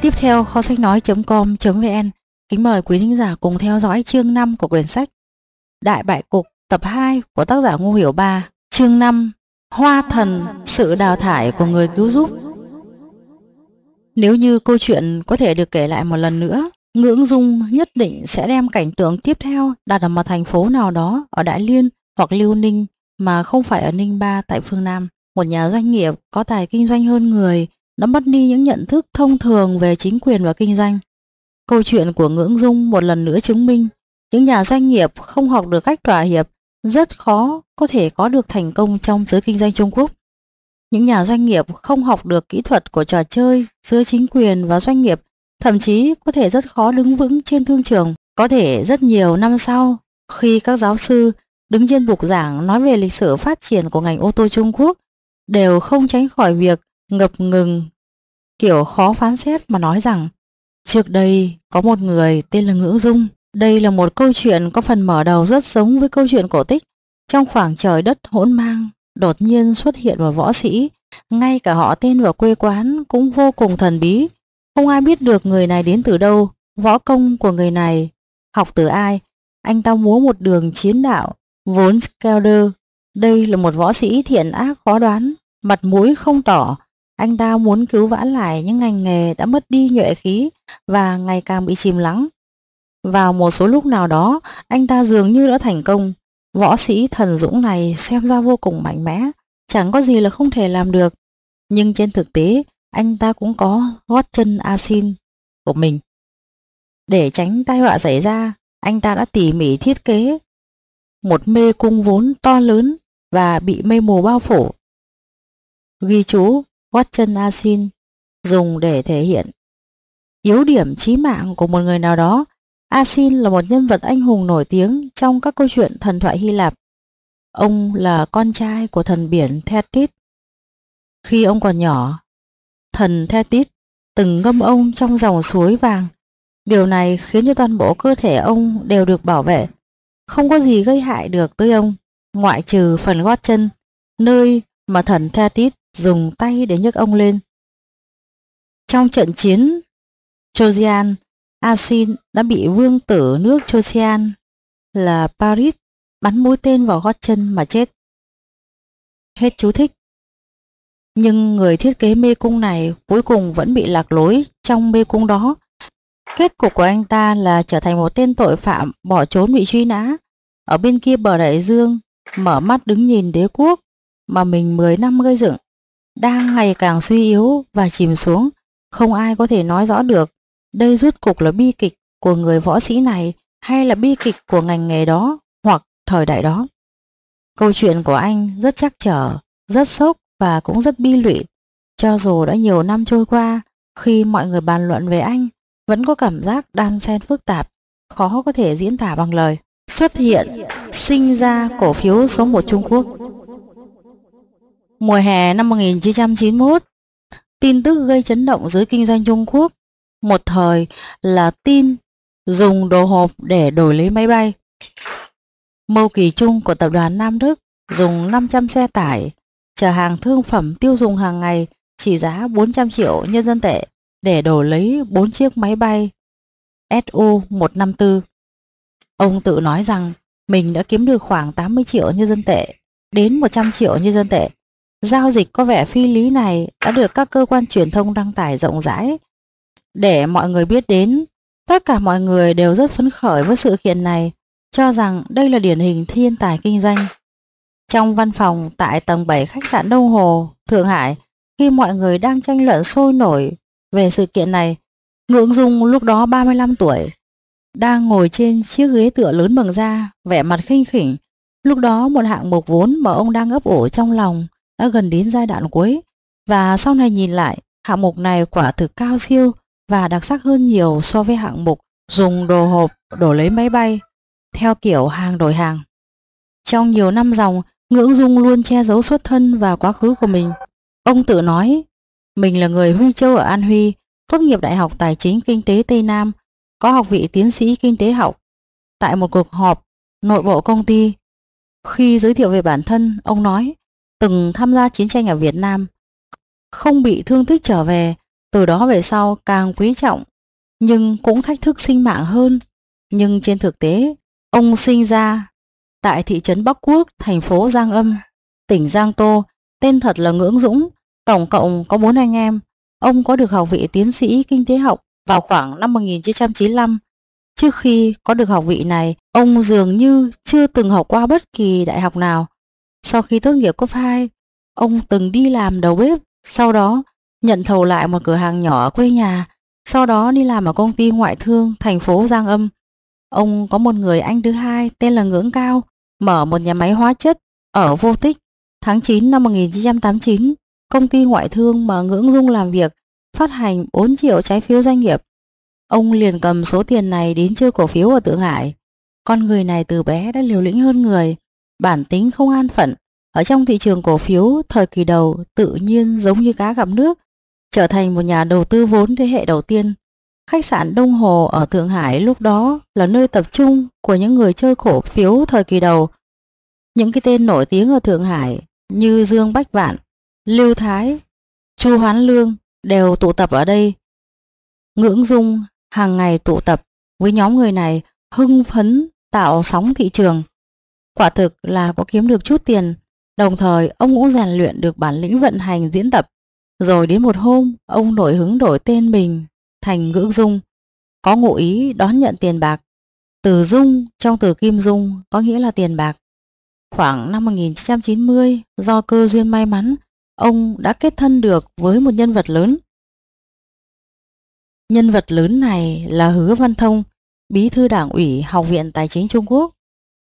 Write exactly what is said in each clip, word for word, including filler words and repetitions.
Tiếp theo kho sách nói chấm com chấm vn kính mời quý thính giả cùng theo dõi chương năm của quyển sách Đại Bại Cục tập hai của tác giả Ngô Hiểu Ba. Chương năm: Hoa thần, sự đào thải của người cứu giúp. Nếu như câu chuyện có thể được kể lại một lần nữa, Ngưỡng Dung nhất định sẽ đem cảnh tượng tiếp theo đặt ở một thành phố nào đó ở Đại Liên hoặc Liêu Ninh mà không phải ở Ninh Ba tại phương Nam. Một nhà doanh nghiệp có tài kinh doanh hơn người đã mất đi những nhận thức thông thường về chính quyền và kinh doanh. Câu chuyện của Ngưỡng Dung một lần nữa chứng minh những nhà doanh nghiệp không học được cách thỏa hiệp rất khó có thể có được thành công trong giới kinh doanh Trung Quốc. Những nhà doanh nghiệp không học được kỹ thuật của trò chơi giữa chính quyền và doanh nghiệp thậm chí có thể rất khó đứng vững trên thương trường. Có thể rất nhiều năm sau, khi các giáo sư đứng trên bục giảng nói về lịch sử phát triển của ngành ô tô Trung Quốc, đều không tránh khỏi việc ngập ngừng, kiểu khó phán xét mà nói rằng trước đây có một người tên là Ngưỡng Dung. Đây là một câu chuyện có phần mở đầu rất giống với câu chuyện cổ tích. Trong khoảng trời đất hỗn mang, đột nhiên xuất hiện một võ sĩ, ngay cả họ tên và quê quán cũng vô cùng thần bí. Không ai biết được người này đến từ đâu, võ công của người này học từ ai. Anh ta múa một đường chiến đạo vốn Skelder. Đây là một võ sĩ thiện ác khó đoán, mặt mũi không tỏ. Anh ta muốn cứu vãn lại những ngành nghề đã mất đi nhuệ khí và ngày càng bị chìm lắng. Vào một số lúc nào đó, anh ta dường như đã thành công. Võ sĩ thần dũng này xem ra vô cùng mạnh mẽ, chẳng có gì là không thể làm được. Nhưng trên thực tế, anh ta cũng có gót chân Asin của mình. Để tránh tai họa xảy ra, anh ta đã tỉ mỉ thiết kế một mê cung vốn to lớn và bị mây mù bao phủ. Ghi chú gót chân Asin dùng để thể hiện yếu điểm chí mạng của một người nào đó. Asin là một nhân vật anh hùng nổi tiếng trong các câu chuyện thần thoại Hy Lạp. Ông là con trai của thần biển Thetis. Khi ông còn nhỏ, thần Thetis từng ngâm ông trong dòng suối vàng. Điều này khiến cho toàn bộ cơ thể ông đều được bảo vệ, không có gì gây hại được tới ông, ngoại trừ phần gót chân, nơi mà thần Thetis dùng tay để nhấc ông lên. Trong trận chiến Trojan, Asin đã bị vương tử nước Trojan là Paris bắn mũi tên vào gót chân mà chết. Hết chú thích. Nhưng người thiết kế mê cung này cuối cùng vẫn bị lạc lối trong mê cung đó. Kết cục của anh ta là trở thành một tên tội phạm bỏ trốn bị truy nã ở bên kia bờ đại dương, mở mắt đứng nhìn đế quốc mà mình mười năm gây dựng đang ngày càng suy yếu và chìm xuống. Không ai có thể nói rõ được đây rốt cuộc là bi kịch của người võ sĩ này hay là bi kịch của ngành nghề đó hoặc thời đại đó. Câu chuyện của anh rất trắc trở, rất sốc và cũng rất bi lụy. Cho dù đã nhiều năm trôi qua, khi mọi người bàn luận về anh, vẫn có cảm giác đan xen phức tạp, khó có thể diễn tả bằng lời. Xuất hiện, sinh ra cổ phiếu số một Trung Quốc. Mùa hè năm một nghìn chín trăm chín mươi mốt, tin tức gây chấn động giới kinh doanh Trung Quốc một thời là tin dùng đồ hộp để đổi lấy máy bay. Mâu Kỳ Trung của tập đoàn Nam Đức dùng năm trăm xe tải chở hàng thương phẩm tiêu dùng hàng ngày trị giá bốn trăm triệu nhân dân tệ để đổi lấy bốn chiếc máy bay S U một năm tư. Ông tự nói rằng mình đã kiếm được khoảng tám mươi triệu nhân dân tệ đến một trăm triệu nhân dân tệ. Giao dịch có vẻ phi lý này đã được các cơ quan truyền thông đăng tải rộng rãi để mọi người biết đến. Tất cả mọi người đều rất phấn khởi với sự kiện này, cho rằng đây là điển hình thiên tài kinh doanh. Trong văn phòng tại tầng bảy khách sạn Đông Hồ, Thượng Hải, khi mọi người đang tranh luận sôi nổi về sự kiện này, Ngưỡng Dung lúc đó ba mươi lăm tuổi, đang ngồi trên chiếc ghế tựa lớn bằng da, vẻ mặt khinh khỉnh. Lúc đó một hạng mục vốn mà ông đang ấp ủ trong lòng đã gần đến giai đoạn cuối, và sau này nhìn lại, hạng mục này quả thực cao siêu và đặc sắc hơn nhiều so với hạng mục dùng đồ hộp đổi lấy máy bay theo kiểu hàng đổi hàng. Trong nhiều năm dòng, Ngưỡng Dung luôn che giấu xuất thân và quá khứ của mình. Ông tự nói mình là người Huy Châu ở An Huy, tốt nghiệp Đại học Tài chính Kinh tế Tây Nam, có học vị tiến sĩ kinh tế học. Tại một cuộc họp nội bộ công ty, khi giới thiệu về bản thân, ông nói từng tham gia chiến tranh ở Việt Nam, không bị thương tích trở về, Từ đó về sau càng quý trọng nhưng cũng thách thức sinh mạng hơn. Nhưng trên thực tế, ông sinh ra tại thị trấn Bắc Quốc, thành phố Giang Âm, tỉnh Giang Tô, tên thật là Ngưỡng Dũng, tổng cộng có bốn anh em. Ông có được học vị tiến sĩ kinh tế học vào khoảng năm một nghìn chín trăm chín mươi lăm. Trước khi có được học vị này, ông dường như chưa từng học qua bất kỳ đại học nào. Sau khi tốt nghiệp cấp hai, ông từng đi làm đầu bếp, sau đó nhận thầu lại một cửa hàng nhỏ ở quê nhà, sau đó đi làm ở công ty ngoại thương thành phố Giang Âm. Ông có một người anh thứ hai tên là Ngưỡng Cao, mở một nhà máy hóa chất ở Vô Tích. Tháng chín năm một nghìn chín trăm tám mươi chín, công ty ngoại thương mà Ngưỡng Dung làm việc phát hành bốn triệu trái phiếu doanh nghiệp. Ông liền cầm số tiền này đến chơi cổ phiếu ở Thượng Hải. Con người này từ bé đã liều lĩnh hơn người, bản tính không an phận. Ở trong thị trường cổ phiếu thời kỳ đầu tự nhiên giống như cá gặp nước, trở thành một nhà đầu tư vốn thế hệ đầu tiên. Khách sạn Đông Hồ ở Thượng Hải lúc đó là nơi tập trung của những người chơi cổ phiếu thời kỳ đầu. Những cái tên nổi tiếng ở Thượng Hải như Dương Bách Vạn, Lưu Thái, Chu Hoán Lương đều tụ tập ở đây. Ngưỡng Dung hàng ngày tụ tập với nhóm người này, hưng phấn tạo sóng thị trường. Quả thực là có kiếm được chút tiền, đồng thời ông cũng rèn luyện được bản lĩnh vận hành diễn tập. Rồi đến một hôm, ông nổi hứng đổi tên mình thành Ngưỡng Dung, có ngụ ý đón nhận tiền bạc. Từ Dung trong từ Kim Dung có nghĩa là tiền bạc. Khoảng năm một nghìn chín trăm chín mươi, do cơ duyên may mắn, ông đã kết thân được với một nhân vật lớn. Nhân vật lớn này là Hứa Văn Thông, bí thư đảng ủy Học viện Tài chính Trung Quốc.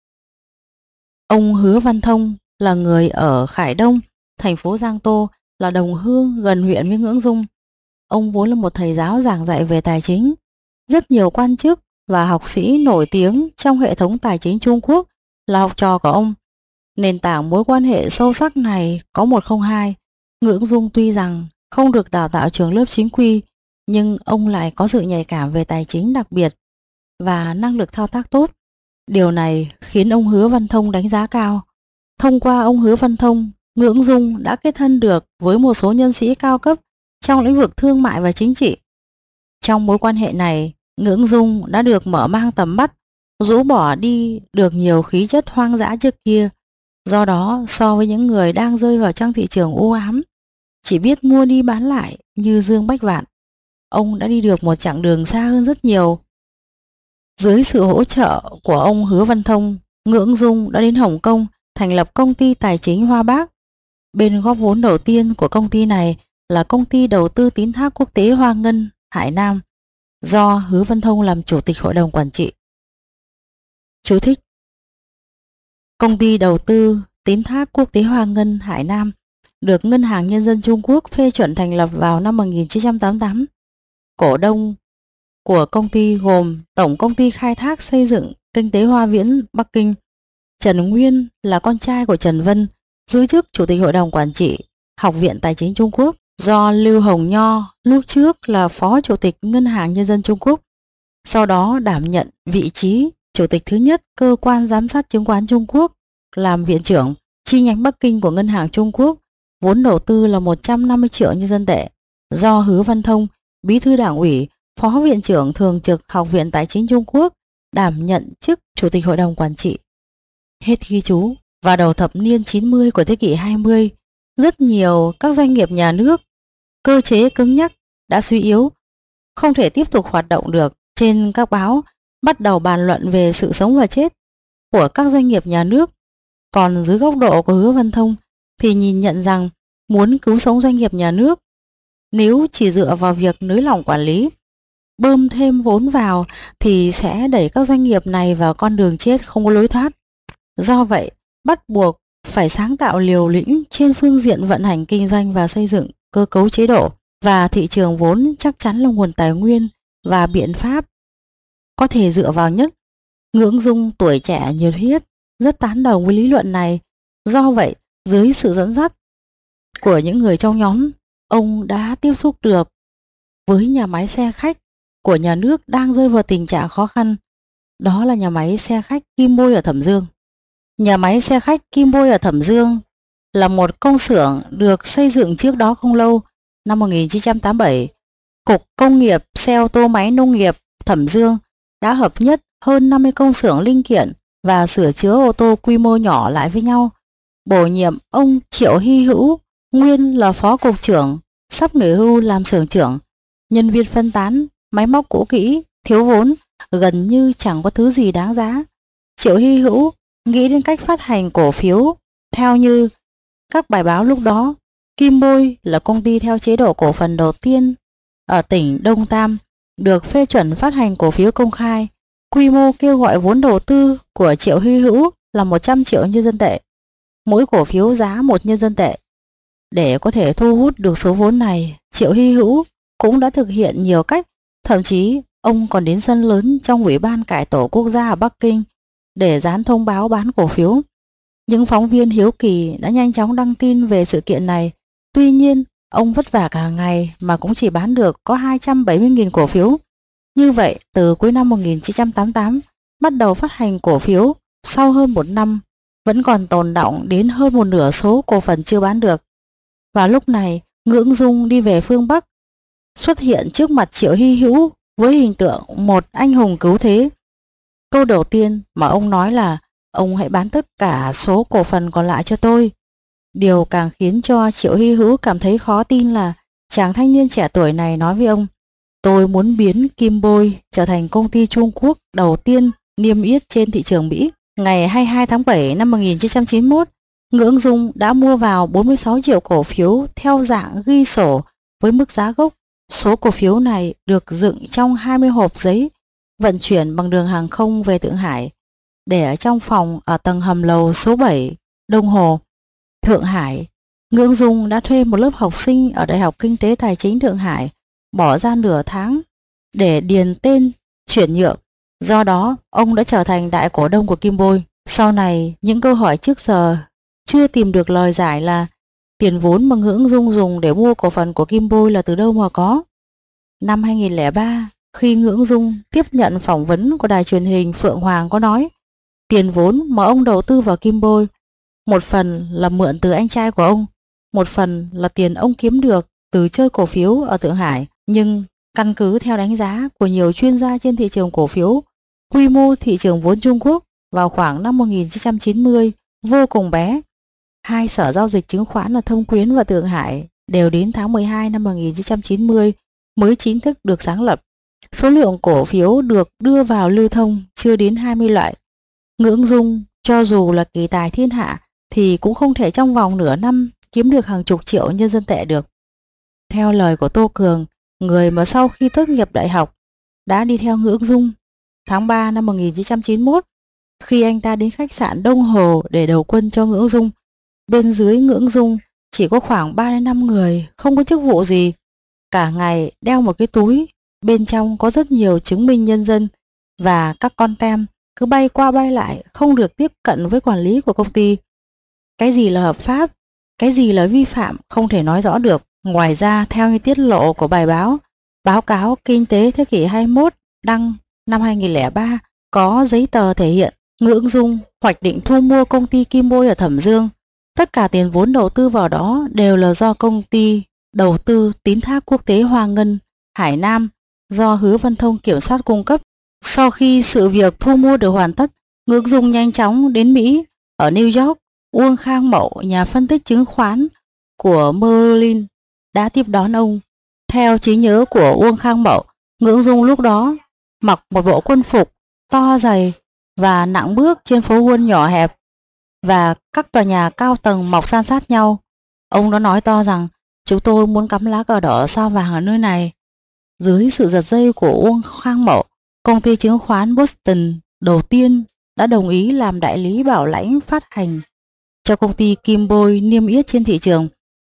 Ông Hứa Văn Thông là người ở Khải Đông, thành phố Giang Tô, là đồng hương gần huyện với Ngưỡng Dung. Ông vốn là một thầy giáo giảng dạy về tài chính. Rất nhiều quan chức và học sĩ nổi tiếng trong hệ thống tài chính Trung Quốc là học trò của ông. Nền tảng mối quan hệ sâu sắc này có một không hai. Ngưỡng Dung tuy rằng không được đào tạo trường lớp chính quy, nhưng ông lại có sự nhạy cảm về tài chính đặc biệt và năng lực thao tác tốt. Điều này khiến ông Hứa Văn Thông đánh giá cao. Thông qua ông Hứa Văn Thông, Ngưỡng Dung đã kết thân được với một số nhân sĩ cao cấp trong lĩnh vực thương mại và chính trị. Trong mối quan hệ này, Ngưỡng Dung đã được mở mang tầm mắt, rũ bỏ đi được nhiều khí chất hoang dã trước kia. Do đó, so với những người đang rơi vào trong thị trường u ám, chỉ biết mua đi bán lại như Dương Bách Vạn, ông đã đi được một chặng đường xa hơn rất nhiều. Dưới sự hỗ trợ của ông Hứa Văn Thông, Ngưỡng Dung đã đến Hồng Kông thành lập công ty tài chính Hoa Bác. Bên góp vốn đầu tiên của công ty này là công ty đầu tư tín thác quốc tế Hoa Ngân, Hải Nam, do Hứa Văn Thông làm chủ tịch hội đồng quản trị. Chú thích: Công ty đầu tư tín thác quốc tế Hoa Ngân, Hải Nam được Ngân hàng Nhân dân Trung Quốc phê chuẩn thành lập vào năm một nghìn chín trăm tám mươi tám. Cổ đông của công ty gồm Tổng Công ty Khai thác Xây dựng Kinh tế Hoa Viễn Bắc Kinh. Trần Nguyên là con trai của Trần Vân, giữ chức Chủ tịch Hội đồng Quản trị Học viện Tài chính Trung Quốc, do Lưu Hồng Nho lúc trước là Phó Chủ tịch Ngân hàng Nhân dân Trung Quốc, sau đó đảm nhận vị trí Chủ tịch thứ nhất Cơ quan Giám sát Chứng khoán Trung Quốc, làm viện trưởng chi nhánh Bắc Kinh của Ngân hàng Trung Quốc. Vốn đầu tư là một trăm năm mươi triệu nhân dân tệ, do Hứa Văn Thông, bí thư đảng ủy, phó viện trưởng thường trực Học viện Tài chính Trung Quốc, đảm nhận chức Chủ tịch Hội đồng Quản trị. Hết ghi chú. Vào đầu thập niên chín mươi của thế kỷ hai mươi, rất nhiều các doanh nghiệp nhà nước, cơ chế cứng nhắc đã suy yếu, không thể tiếp tục hoạt động được. Trên các báo bắt đầu bàn luận về sự sống và chết của các doanh nghiệp nhà nước. Còn dưới góc độ của Hứa Văn Thông thì nhìn nhận rằng muốn cứu sống doanh nghiệp nhà nước, nếu chỉ dựa vào việc nới lỏng quản lý, bơm thêm vốn vào thì sẽ đẩy các doanh nghiệp này vào con đường chết không có lối thoát. Do vậy, bắt buộc phải sáng tạo liều lĩnh trên phương diện vận hành kinh doanh và xây dựng cơ cấu chế độ và thị trường vốn chắc chắn là nguồn tài nguyên và biện pháp có thể dựa vào nhất. Ngưỡng Dung tuổi trẻ nhiệt huyết, rất tán đồng với lý luận này. Do vậy, dưới sự dẫn dắt của những người trong nhóm, ông đã tiếp xúc được với nhà máy xe khách của nhà nước đang rơi vào tình trạng khó khăn. Đó là nhà máy xe khách Kim Bôi ở Thẩm Dương. Nhà máy xe khách Kim Bôi ở Thẩm Dương là một công xưởng được xây dựng trước đó không lâu, năm một nghìn chín trăm tám mươi bảy, Cục Công nghiệp Xe ô tô máy nông nghiệp Thẩm Dương đã hợp nhất hơn năm mươi công xưởng linh kiện và sửa chữa ô tô quy mô nhỏ lại với nhau, bổ nhiệm ông Triệu Hy Hữu, nguyên là phó cục trưởng, sắp nghỉ hưu làm xưởng trưởng. Nhân viên phân tán, máy móc cũ kỹ, thiếu vốn, gần như chẳng có thứ gì đáng giá. Triệu Hy Hữu nghĩ đến cách phát hành cổ phiếu theo như các bài báo lúc đó. Kim Bôi là công ty theo chế độ cổ phần đầu tiên ở tỉnh Đông Tam, được phê chuẩn phát hành cổ phiếu công khai. Quy mô kêu gọi vốn đầu tư của Triệu Hy Hữu là một trăm triệu nhân dân tệ, mỗi cổ phiếu giá một nhân dân tệ. Để có thể thu hút được số vốn này, Triệu Hy Hữu cũng đã thực hiện nhiều cách, thậm chí ông còn đến sân lớn trong Ủy ban Cải tổ Quốc gia ở Bắc Kinh để dán thông báo bán cổ phiếu. Những phóng viên hiếu kỳ đã nhanh chóng đăng tin về sự kiện này. Tuy nhiên, ông vất vả cả ngày mà cũng chỉ bán được có hai trăm bảy mươi nghìn cổ phiếu. Như vậy, từ cuối năm một nghìn chín trăm tám mươi tám bắt đầu phát hành cổ phiếu, sau hơn một năm vẫn còn tồn đọng đến hơn một nửa số cổ phần chưa bán được. Và lúc này, Ngưỡng Dung đi về phương Bắc, xuất hiện trước mặt Triệu Hy Hữu với hình tượng một anh hùng cứu thế. Câu đầu tiên mà ông nói là: ông hãy bán tất cả số cổ phần còn lại cho tôi. Điều càng khiến cho Triệu Hy Hữu cảm thấy khó tin là chàng thanh niên trẻ tuổi này nói với ông: tôi muốn biến Kim Bôi trở thành công ty Trung Quốc đầu tiên niêm yết trên thị trường Mỹ. Ngày hai mươi hai tháng bảy năm một nghìn chín trăm chín mươi mốt, Ngưỡng Dung đã mua vào bốn mươi sáu triệu cổ phiếu theo dạng ghi sổ với mức giá gốc. Số cổ phiếu này được dựng trong hai mươi hộp giấy, vận chuyển bằng đường hàng không về Thượng Hải, để ở trong phòng ở tầng hầm lầu số bảy, Đông Hồ, Thượng Hải. Ngưỡng Dung đã thuê một lớp học sinh ở Đại học Kinh tế Tài chính Thượng Hải, bỏ ra nửa tháng để điền tên chuyển nhượng. Do đó, ông đã trở thành đại cổ đông của Kim Bôi. Sau này, những câu hỏi trước giờ chưa tìm được lời giải là tiền vốn mà Ngưỡng Dung dùng để mua cổ phần của Kim Bôi là từ đâu mà có. Năm hai nghìn lẻ ba, khi Ngưỡng Dung tiếp nhận phỏng vấn của đài truyền hình Phượng Hoàng có nói, tiền vốn mà ông đầu tư vào Kim Bôi, một phần là mượn từ anh trai của ông, một phần là tiền ông kiếm được từ chơi cổ phiếu ở Thượng Hải. Nhưng căn cứ theo đánh giá của nhiều chuyên gia trên thị trường cổ phiếu, quy mô thị trường vốn Trung Quốc vào khoảng năm một nghìn chín trăm chín mươi vô cùng bé. Hai sở giao dịch chứng khoán là Thâm Quyến và Thượng Hải đều đến tháng mười hai năm một nghìn chín trăm chín mươi mới chính thức được sáng lập. Số lượng cổ phiếu được đưa vào lưu thông chưa đến hai mươi loại. Ngưỡng Dung cho dù là kỳ tài thiên hạ thì cũng không thể trong vòng nửa năm kiếm được hàng chục triệu nhân dân tệ được. Theo lời của Tô Cường, người mà sau khi tốt nghiệp đại học đã đi theo Ngưỡng Dung, tháng ba năm một nghìn chín trăm chín mươi mốt, khi anh ta đến khách sạn Đông Hồ để đầu quân cho Ngưỡng Dung, bên dưới Ngưỡng Dung chỉ có khoảng ba đến năm người, không có chức vụ gì. Cả ngày đeo một cái túi, bên trong có rất nhiều chứng minh nhân dân và các con tem cứ bay qua bay lại, không được tiếp cận với quản lý của công ty. Cái gì là hợp pháp, cái gì là vi phạm không thể nói rõ được. Ngoài ra, theo như tiết lộ của bài báo Báo cáo Kinh tế thế kỷ hai mươi mốt đăng năm hai nghìn lẻ ba, có giấy tờ thể hiện Ngưỡng Dung hoạch định thu mua công ty Kim Bôi ở Thẩm Dương. Tất cả tiền vốn đầu tư vào đó đều là do công ty đầu tư tín thác quốc tế Hoa Ngân, Hải Nam do Hứa Văn Thông kiểm soát cung cấp. Sau khi sự việc thu mua được hoàn tất, Ngưỡng Dung nhanh chóng đến Mỹ. Ở New York, Uông Khang Mậu, nhà phân tích chứng khoán của Merlin, đã tiếp đón ông. Theo trí nhớ của Uông Khang Mậu, Ngưỡng Dung lúc đó mặc một bộ quân phục to dày và nặng bước trên phố Wall nhỏ hẹp và các tòa nhà cao tầng mọc san sát nhau. Ông đã nói to rằng chúng tôi muốn cắm lá cờ đỏ sao vàng ở nơi này. Dưới sự giật dây của Uông Khang Mậu, công ty chứng khoán Boston đầu tiên đã đồng ý làm đại lý bảo lãnh phát hành cho công ty Kim Bôi niêm yết trên thị trường.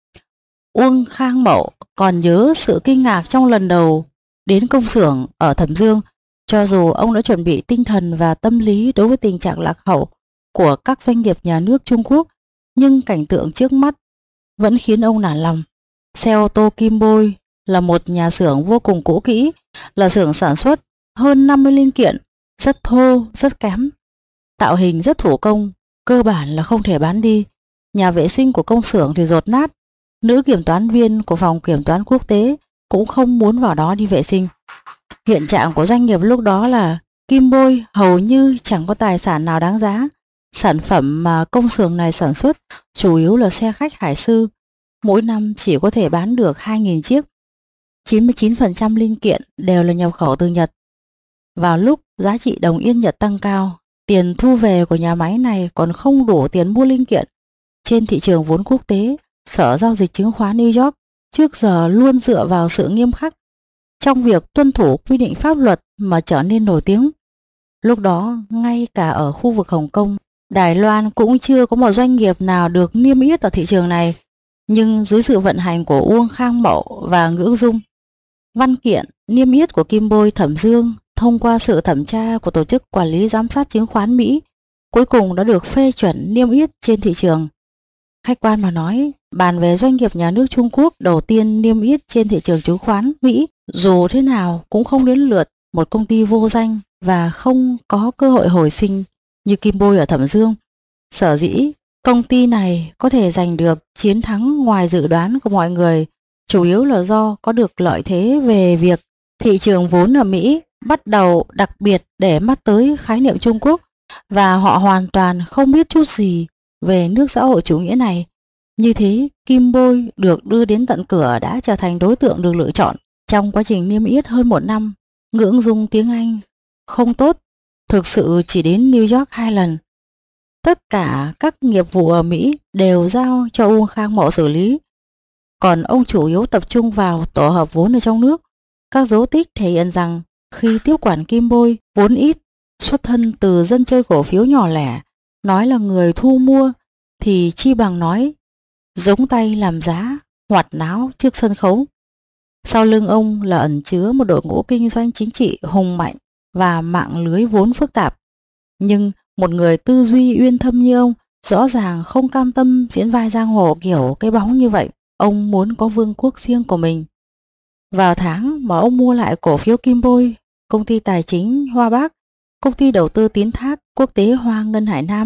Uông Khang Mậu còn nhớ sự kinh ngạc trong lần đầu đến công xưởng ở Thẩm Dương. Cho dù ông đã chuẩn bị tinh thần và tâm lý đối với tình trạng lạc hậu của các doanh nghiệp nhà nước Trung Quốc, nhưng cảnh tượng trước mắt vẫn khiến ông nản lòng. Xe ô tô Kim Bôi là một nhà xưởng vô cùng cũ kỹ, là xưởng sản xuất hơn năm mươi linh kiện, rất thô, rất kém, tạo hình rất thủ công, cơ bản là không thể bán đi. Nhà vệ sinh của công xưởng thì dột nát. Nữ kiểm toán viên của phòng kiểm toán quốc tế cũng không muốn vào đó đi vệ sinh. Hiện trạng của doanh nghiệp lúc đó là Kim Bôi hầu như chẳng có tài sản nào đáng giá. Sản phẩm mà công xưởng này sản xuất chủ yếu là xe khách Hải Sư, mỗi năm chỉ có thể bán được hai nghìn chiếc. chín mươi chín phần trăm linh kiện đều là nhập khẩu từ Nhật. Vào lúc giá trị đồng yên Nhật tăng cao, tiền thu về của nhà máy này còn không đủ tiền mua linh kiện. Trên thị trường vốn quốc tế, Sở Giao dịch Chứng khoán New York trước giờ luôn dựa vào sự nghiêm khắc trong việc tuân thủ quy định pháp luật mà trở nên nổi tiếng. Lúc đó, ngay cả ở khu vực Hồng Kông, Đài Loan cũng chưa có một doanh nghiệp nào được niêm yết ở thị trường này. Nhưng dưới sự vận hành của Uông Khang Mậu và Ngưỡng Dung, văn kiện niêm yết của Kim Bôi Thẩm Dương thông qua sự thẩm tra của Tổ chức Quản lý Giám sát Chứng khoán Mỹ cuối cùng đã được phê chuẩn niêm yết trên thị trường. Khách quan mà nói, bàn về doanh nghiệp nhà nước Trung Quốc đầu tiên niêm yết trên thị trường chứng khoán Mỹ, dù thế nào cũng không đến lượt một công ty vô danh và không có cơ hội hồi sinh như Kim Bôi ở Thẩm Dương. Sở dĩ công ty này có thể giành được chiến thắng ngoài dự đoán của mọi người chủ yếu là do có được lợi thế về việc thị trường vốn ở Mỹ bắt đầu đặc biệt để mắt tới khái niệm Trung Quốc và họ hoàn toàn không biết chút gì về nước xã hội chủ nghĩa này. Như thế, Kim Bôi được đưa đến tận cửa đã trở thành đối tượng được lựa chọn. Trong quá trình niêm yết hơn một năm, Ngưỡng Dung tiếng Anh không tốt, thực sự chỉ đến New York hai lần. Tất cả các nghiệp vụ ở Mỹ đều giao cho Uông Khang Mậu xử lý, còn ông chủ yếu tập trung vào tổ hợp vốn ở trong nước. Các dấu tích thể hiện rằng khi tiếp quản Kim Bôi, vốn ít, xuất thân từ dân chơi cổ phiếu nhỏ lẻ, nói là người thu mua thì chi bằng nói giống tay làm giá, hoạt náo trước sân khấu. Sau lưng ông là ẩn chứa một đội ngũ kinh doanh chính trị hùng mạnh và mạng lưới vốn phức tạp. Nhưng một người tư duy uyên thâm như ông rõ ràng không cam tâm diễn vai giang hồ kiểu cái bóng như vậy. Ông muốn có vương quốc riêng của mình. Vào tháng mà ông mua lại cổ phiếu Kim Bôi, công ty tài chính Hoa Bắc, công ty đầu tư tín thác quốc tế Hoa Ngân Hải Nam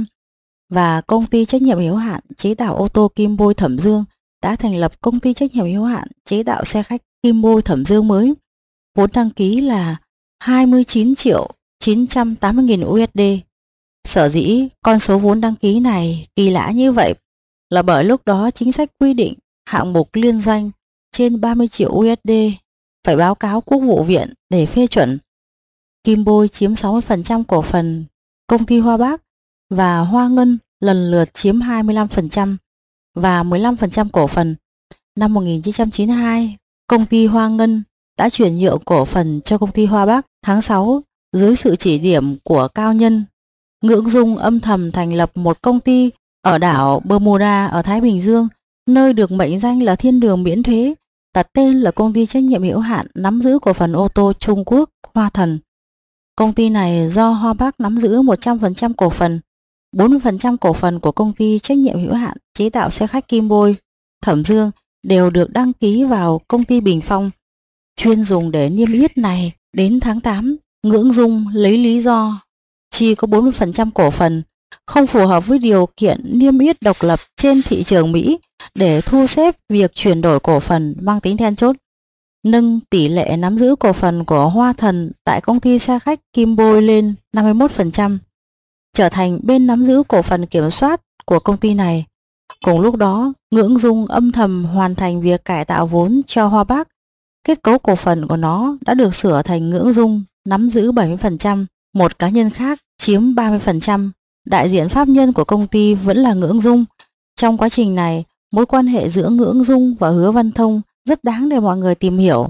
và công ty trách nhiệm hữu hạn chế tạo ô tô Kim Bôi Thẩm Dương đã thành lập công ty trách nhiệm hữu hạn chế tạo xe khách Kim Bôi Thẩm Dương mới. Vốn đăng ký là hai mươi chín triệu chín trăm tám mươi nghìn u ét đê. Sở dĩ con số vốn đăng ký này kỳ lạ như vậy là bởi lúc đó chính sách quy định hạng mục liên doanh trên ba mươi triệu u ét đê phải báo cáo Quốc vụ viện để phê chuẩn. Kim Bôi chiếm sáu mươi phần trăm cổ phần công ty Hoa Bắc và Hoa Ngân lần lượt chiếm hai mươi lăm phần trăm và mười lăm phần trăm cổ phần. Năm một nghìn chín trăm chín mươi hai, công ty Hoa Ngân đã chuyển nhượng cổ phần cho công ty Hoa Bắc. Tháng sáu, dưới sự chỉ điểm của cao nhân, Ngưỡng Dung âm thầm thành lập một công ty ở đảo Bermuda ở Thái Bình Dương, nơi được mệnh danh là thiên đường miễn thuế, đặt tên là công ty trách nhiệm hữu hạn nắm giữ cổ phần ô tô Trung Quốc Hoa Thần. Công ty này do Hoa Bắc nắm giữ một trăm phần trăm cổ phần, bốn mươi phần trăm cổ phần của công ty trách nhiệm hữu hạn chế tạo xe khách Kim Bôi Thẩm Dương đều được đăng ký vào công ty Bình Phong. Chuyên dùng để niêm yết này, đến tháng tám, Ngưỡng Dung lấy lý do chỉ có bốn mươi phần trăm cổ phần không phù hợp với điều kiện niêm yết độc lập trên thị trường Mỹ để thu xếp việc chuyển đổi cổ phần mang tính then chốt, nâng tỷ lệ nắm giữ cổ phần của Hoa Thần tại công ty xe khách Kim Bôi lên năm mươi mốt phần trăm, trở thành bên nắm giữ cổ phần kiểm soát của công ty này. Cùng lúc đó, Ngưỡng Dung âm thầm hoàn thành việc cải tạo vốn cho Hoa Bắc. Kết cấu cổ phần của nó đã được sửa thành Ngưỡng Dung nắm giữ bảy mươi phần trăm, một cá nhân khác chiếm ba mươi phần trăm. Đại diện pháp nhân của công ty vẫn là Ngưỡng Dung. Trong quá trình này, mối quan hệ giữa Ngưỡng Dung và Hứa Văn Thông rất đáng để mọi người tìm hiểu.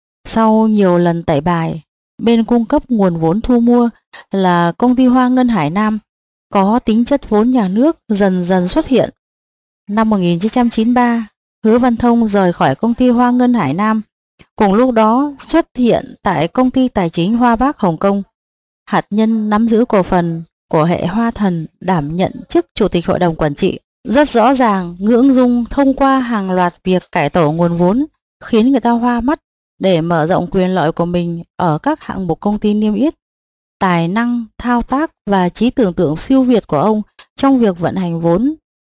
Sau nhiều lần tẩy bài, bên cung cấp nguồn vốn thu mua là công ty Hoa Ngân Hải Nam có tính chất vốn nhà nước dần dần xuất hiện. Năm một nghìn chín trăm chín mươi ba, Hứa Văn Thông rời khỏi công ty Hoa Ngân Hải Nam. Cùng lúc đó xuất hiện tại công ty tài chính Hoa Bắc Hồng Kông. Hạt nhân nắm giữ cổ phần của hệ Hoa Thần đảm nhận chức chủ tịch hội đồng quản trị. Rất rõ ràng, Ngưỡng Dung thông qua hàng loạt việc cải tổ nguồn vốn khiến người ta hoa mắt để mở rộng quyền lợi của mình ở các hạng mục công ty niêm yết. Tài năng, thao tác và trí tưởng tượng siêu việt của ông trong việc vận hành vốn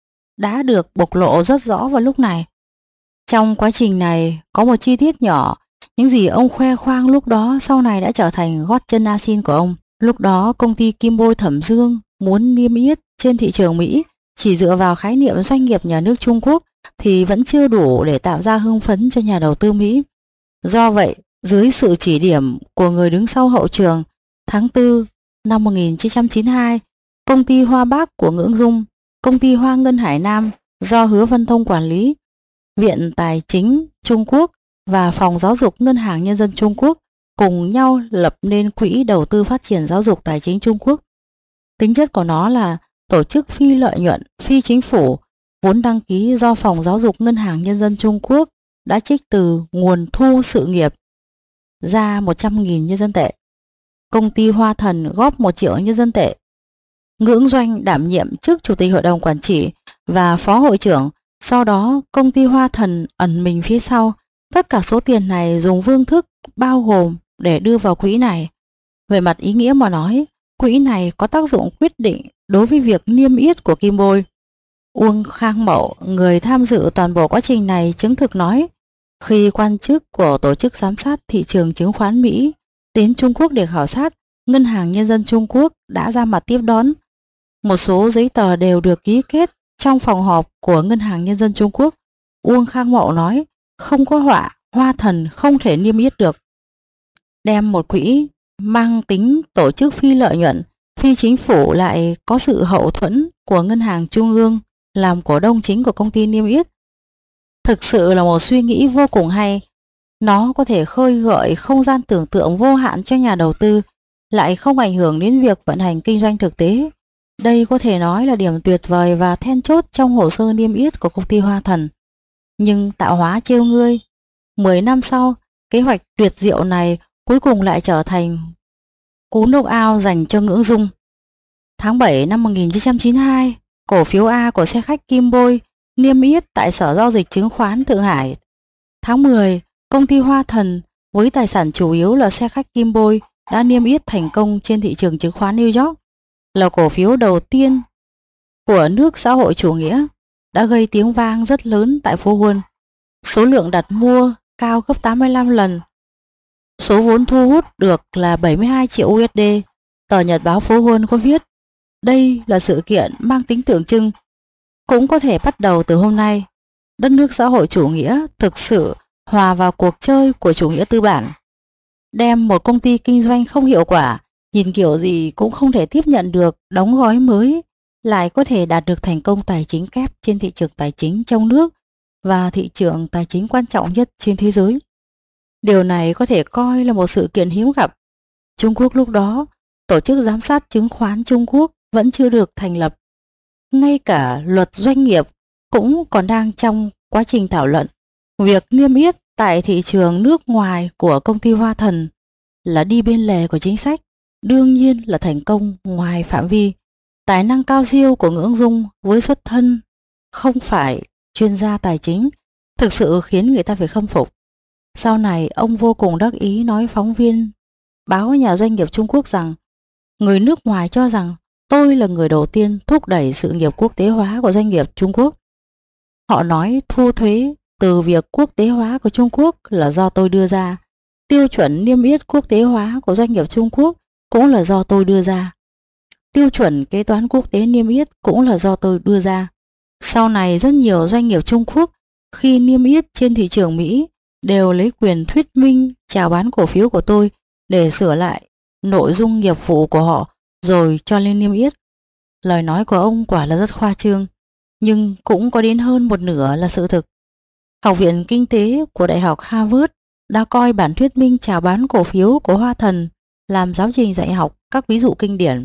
đã được bộc lộ rất rõ vào lúc này. Trong quá trình này, có một chi tiết nhỏ Những gì ông khoe khoang lúc đó sau này đã trở thành gót chân a xin của ông. Lúc đó công ty Kim Bôi Thẩm Dương muốn niêm yết trên thị trường Mỹ chỉ dựa vào khái niệm doanh nghiệp nhà nước Trung Quốc thì vẫn chưa đủ để tạo ra hưng phấn cho nhà đầu tư Mỹ. Do vậy, dưới sự chỉ điểm của người đứng sau hậu trường, tháng tư năm một nghìn chín trăm chín mươi hai, công ty Hoa Bắc của Nguyễn Dung, công ty Hoa Ngân Hải Nam do Hứa Văn Thông quản lý, Viện Tài chính Trung Quốc và Phòng Giáo dục Ngân hàng Nhân dân Trung Quốc cùng nhau lập nên Quỹ Đầu tư Phát triển Giáo dục Tài chính Trung Quốc. Tính chất của nó là tổ chức phi lợi nhuận, phi chính phủ, vốn đăng ký do Phòng Giáo dục Ngân hàng Nhân dân Trung Quốc đã trích từ nguồn thu sự nghiệp ra một trăm nghìn nhân dân tệ. Công ty Hoa Thần góp một triệu nhân dân tệ. Nguyễn Doanh đảm nhiệm chức Chủ tịch Hội đồng Quản trị và Phó Hội trưởng, sau đó công ty Hoa Thần ẩn mình phía sau. Tất cả số tiền này dùng phương thức bao gồm để đưa vào quỹ này. Về mặt ý nghĩa mà nói, quỹ này có tác dụng quyết định đối với việc niêm yết của Kim Bôi. Uông Khang Mậu, người tham dự toàn bộ quá trình này, chứng thực nói, khi quan chức của Tổ chức Giám sát Thị trường Chứng khoán Mỹ đến Trung Quốc để khảo sát, Ngân hàng Nhân dân Trung Quốc đã ra mặt tiếp đón. Một số giấy tờ đều được ký kết trong phòng họp của Ngân hàng Nhân dân Trung Quốc. Uông Khang Mậu nói, không có họa, Hoa Thần không thể niêm yết được. Đem một quỹ mang tính tổ chức phi lợi nhuận, phi chính phủ lại có sự hậu thuẫn của Ngân hàng Trung ương làm cổ đông chính của công ty niêm yết. Thực sự là một suy nghĩ vô cùng hay. Nó có thể khơi gợi không gian tưởng tượng vô hạn cho nhà đầu tư, lại không ảnh hưởng đến việc vận hành kinh doanh thực tế. Đây có thể nói là điểm tuyệt vời và then chốt trong hồ sơ niêm yết của công ty Hoa Thần. Nhưng tạo hóa trêu ngươi, mười năm sau, kế hoạch tuyệt diệu này cuối cùng lại trở thành cú knock-out dành cho Nguyễn Dung. Tháng bảy năm một nghìn chín trăm chín mươi hai, cổ phiếu A của xe khách Kim Bôi niêm yết tại Sở Giao dịch Chứng khoán Thượng Hải. Tháng mười, công ty Hoa Thần với tài sản chủ yếu là xe khách Kim Bôi đã niêm yết thành công trên thị trường chứng khoán New York, là cổ phiếu đầu tiên của nước xã hội chủ nghĩa, đã gây tiếng vang rất lớn tại phố Wall. Số lượng đặt mua cao gấp tám mươi lăm lần. Số vốn thu hút được là bảy mươi hai triệu u ét đê. Tờ Nhật báo phố Wall có viết, đây là sự kiện mang tính tượng trưng, cũng có thể bắt đầu từ hôm nay. Đất nước xã hội chủ nghĩa thực sự hòa vào cuộc chơi của chủ nghĩa tư bản. Đem một công ty kinh doanh không hiệu quả, nhìn kiểu gì cũng không thể tiếp nhận được đóng gói mới, lại có thể đạt được thành công tài chính kép trên thị trường tài chính trong nước và thị trường tài chính quan trọng nhất trên thế giới. Điều này có thể coi là một sự kiện hiếm gặp. Trung Quốc lúc đó, Tổ chức Giám sát Chứng khoán Trung Quốc vẫn chưa được thành lập. Ngay cả luật doanh nghiệp cũng còn đang trong quá trình thảo luận. Việc niêm yết tại thị trường nước ngoài của công ty Hoa Thần là đi bên lề của chính sách, đương nhiên là thành công ngoài phạm vi. Tài năng cao siêu của Nguyễn Dung với xuất thân không phải chuyên gia tài chính thực sự khiến người ta phải khâm phục. Sau này ông vô cùng đắc ý nói phóng viên báo nhà doanh nghiệp Trung Quốc rằng người nước ngoài cho rằng tôi là người đầu tiên thúc đẩy sự nghiệp quốc tế hóa của doanh nghiệp Trung Quốc. Họ nói thu thuế từ việc quốc tế hóa của Trung Quốc là do tôi đưa ra. Tiêu chuẩn niêm yết quốc tế hóa của doanh nghiệp Trung Quốc cũng là do tôi đưa ra. Tiêu chuẩn kế toán quốc tế niêm yết cũng là do tôi đưa ra. Sau này rất nhiều doanh nghiệp Trung Quốc khi niêm yết trên thị trường Mỹ đều lấy quyền thuyết minh chào bán cổ phiếu của tôi để sửa lại nội dung nghiệp vụ của họ rồi cho lên niêm yết. Lời nói của ông quả là rất khoa trương, nhưng cũng có đến hơn một nửa là sự thực. Học viện Kinh tế của Đại học Harvard đã coi bản thuyết minh chào bán cổ phiếu của Hoa Thần làm giáo trình dạy học các ví dụ kinh điển.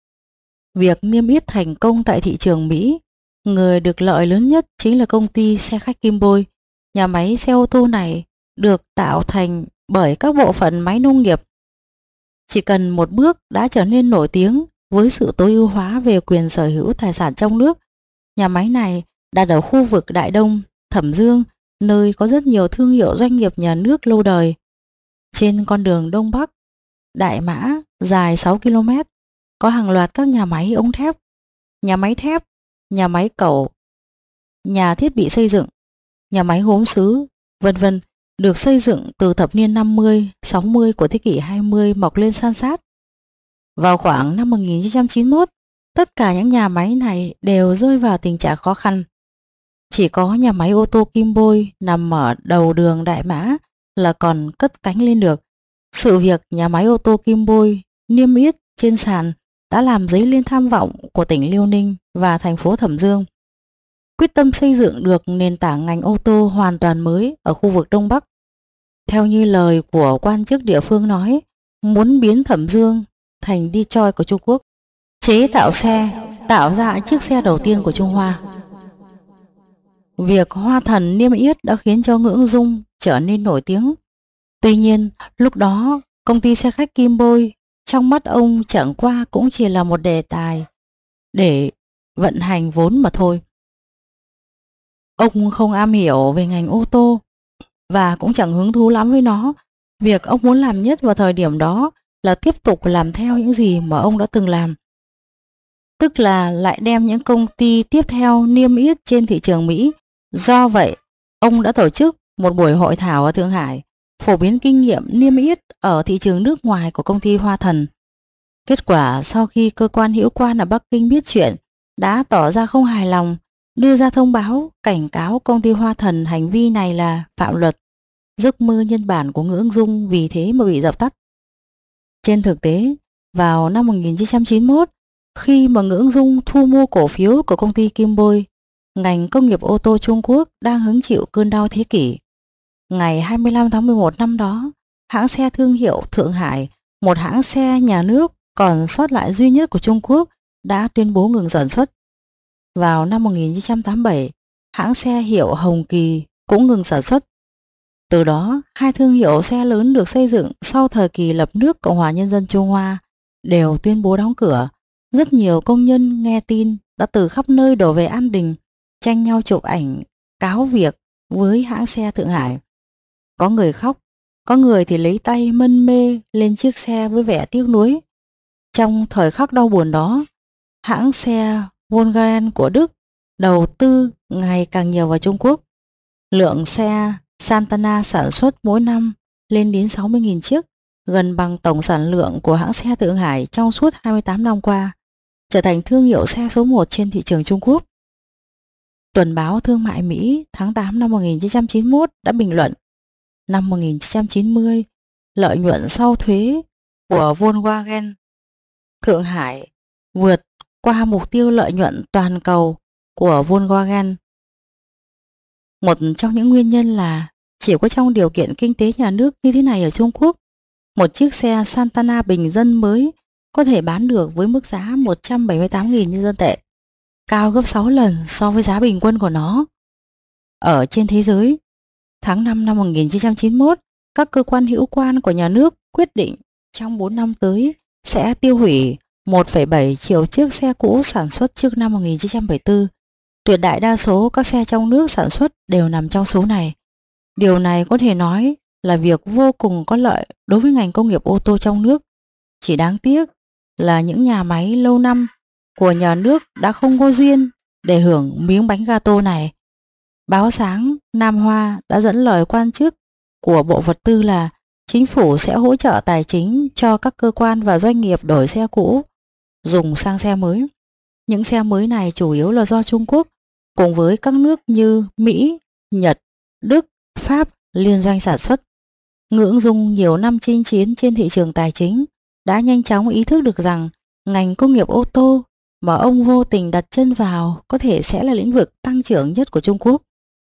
Việc niêm yết thành công tại thị trường Mỹ, người được lợi lớn nhất chính là công ty xe khách Kim Bôi. Nhà máy xe ô tô này được tạo thành bởi các bộ phận máy nông nghiệp. Chỉ cần một bước đã trở nên nổi tiếng với sự tối ưu hóa về quyền sở hữu tài sản trong nước. Nhà máy này đặt ở khu vực Đại Đông, Thẩm Dương, nơi có rất nhiều thương hiệu doanh nghiệp nhà nước lâu đời. Trên con đường Đông Bắc, Đại Mã dài sáu ki lô mét, có hàng loạt các nhà máy ống thép, nhà máy thép, nhà máy cẩu, nhà thiết bị xây dựng, nhà máy gốm sứ, vân vân. được xây dựng từ thập niên năm mươi, sáu mươi của thế kỷ hai mươi mọc lên san sát. Vào khoảng năm một nghìn chín trăm chín mươi mốt, tất cả những nhà máy này đều rơi vào tình trạng khó khăn. Chỉ có nhà máy ô tô Kim Bôi nằm ở đầu đường Đại Mã là còn cất cánh lên được. Sự việc nhà máy ô tô Kim Bôi niêm yết trên sàn đã làm dấy lên tham vọng của tỉnh Liêu Ninh và thành phố Thẩm Dương, quyết tâm xây dựng được nền tảng ngành ô tô hoàn toàn mới ở khu vực Đông Bắc. Theo như lời của quan chức địa phương nói, muốn biến Thẩm Dương thành Detroit của Trung Quốc, chế tạo xe, tạo ra chiếc xe đầu tiên của Trung Hoa. Việc Hoa Thần niêm yết đã khiến cho Ngưỡng Dung trở nên nổi tiếng. Tuy nhiên, lúc đó, công ty xe khách Kim Bôi trong mắt ông chẳng qua cũng chỉ là một đề tài để vận hành vốn mà thôi. Ông không am hiểu về ngành ô tô và cũng chẳng hứng thú lắm với nó. Việc ông muốn làm nhất vào thời điểm đó là tiếp tục làm theo những gì mà ông đã từng làm. Tức là lại đem những công ty tiếp theo niêm yết trên thị trường Mỹ. Do vậy, ông đã tổ chức một buổi hội thảo ở Thượng Hải, phổ biến kinh nghiệm niêm yết ở thị trường nước ngoài của công ty Hoa Thần. Kết quả sau khi cơ quan hữu quan ở Bắc Kinh biết chuyện, đã tỏ ra không hài lòng, đưa ra thông báo cảnh cáo công ty Hoa Thần hành vi này là phạm luật. Giấc mơ nhân bản của Ngưỡng Dung vì thế mà bị dập tắt. Trên thực tế, vào năm một nghìn chín trăm chín mươi mốt, khi mà Ngưỡng Dung thu mua cổ phiếu của công ty Kim Bôi, ngành công nghiệp ô tô Trung Quốc đang hứng chịu cơn đau thế kỷ. Ngày hai mươi lăm tháng mười một năm đó, hãng xe thương hiệu Thượng Hải, một hãng xe nhà nước còn sót lại duy nhất của Trung Quốc, đã tuyên bố ngừng sản xuất. Vào năm một nghìn chín trăm tám mươi bảy, hãng xe hiệu Hồng Kỳ cũng ngừng sản xuất. Từ đó, hai thương hiệu xe lớn được xây dựng sau thời kỳ lập nước Cộng hòa Nhân dân Trung Hoa đều tuyên bố đóng cửa. Rất nhiều công nhân nghe tin đã từ khắp nơi đổ về An Đình, tranh nhau chụp ảnh, cáo việc với hãng xe Thượng Hải. Có người khóc, có người thì lấy tay mân mê lên chiếc xe với vẻ tiếc nuối. Trong thời khắc đau buồn đó, hãng xe Volkswagen của Đức đầu tư ngày càng nhiều vào Trung Quốc. Lượng xe Santana sản xuất mỗi năm lên đến sáu mươi nghìn chiếc, gần bằng tổng sản lượng của hãng xe Thượng Hải trong suốt hai mươi tám năm qua, trở thành thương hiệu xe số một trên thị trường Trung Quốc. Tuần báo Thương mại Mỹ tháng tám năm một nghìn chín trăm chín mươi mốt đã bình luận, năm một nghìn chín trăm chín mươi, lợi nhuận sau thuế của Volkswagen Thượng Hải vượt qua mục tiêu lợi nhuận toàn cầu của Volkswagen. Một trong những nguyên nhân là chỉ có trong điều kiện kinh tế nhà nước như thế này ở Trung Quốc, một chiếc xe Santana bình dân mới có thể bán được với mức giá một trăm bảy mươi tám nghìn nhân dân tệ, cao gấp sáu lần so với giá bình quân của nó. Ở trên thế giới, tháng năm năm một nghìn chín trăm chín mươi mốt, các cơ quan hữu quan của nhà nước quyết định trong bốn năm tới sẽ tiêu hủy một phẩy bảy triệu chiếc xe cũ sản xuất trước năm một nghìn chín trăm bảy mươi tư. Tuyệt đại đa số các xe trong nước sản xuất đều nằm trong số này. Điều này có thể nói là việc vô cùng có lợi đối với ngành công nghiệp ô tô trong nước. Chỉ đáng tiếc là những nhà máy lâu năm của nhà nước đã không có duyên để hưởng miếng bánh gato này. Báo sáng Nam Hoa đã dẫn lời quan chức của Bộ Vật tư là chính phủ sẽ hỗ trợ tài chính cho các cơ quan và doanh nghiệp đổi xe cũ dùng sang xe mới. Những xe mới này chủ yếu là do Trung Quốc cùng với các nước như Mỹ, Nhật, Đức, Pháp liên doanh sản xuất. Ngưỡng Dung nhiều năm chinh chiến trên thị trường tài chính đã nhanh chóng ý thức được rằng ngành công nghiệp ô tô mà ông vô tình đặt chân vào có thể sẽ là lĩnh vực tăng trưởng nhất của Trung Quốc.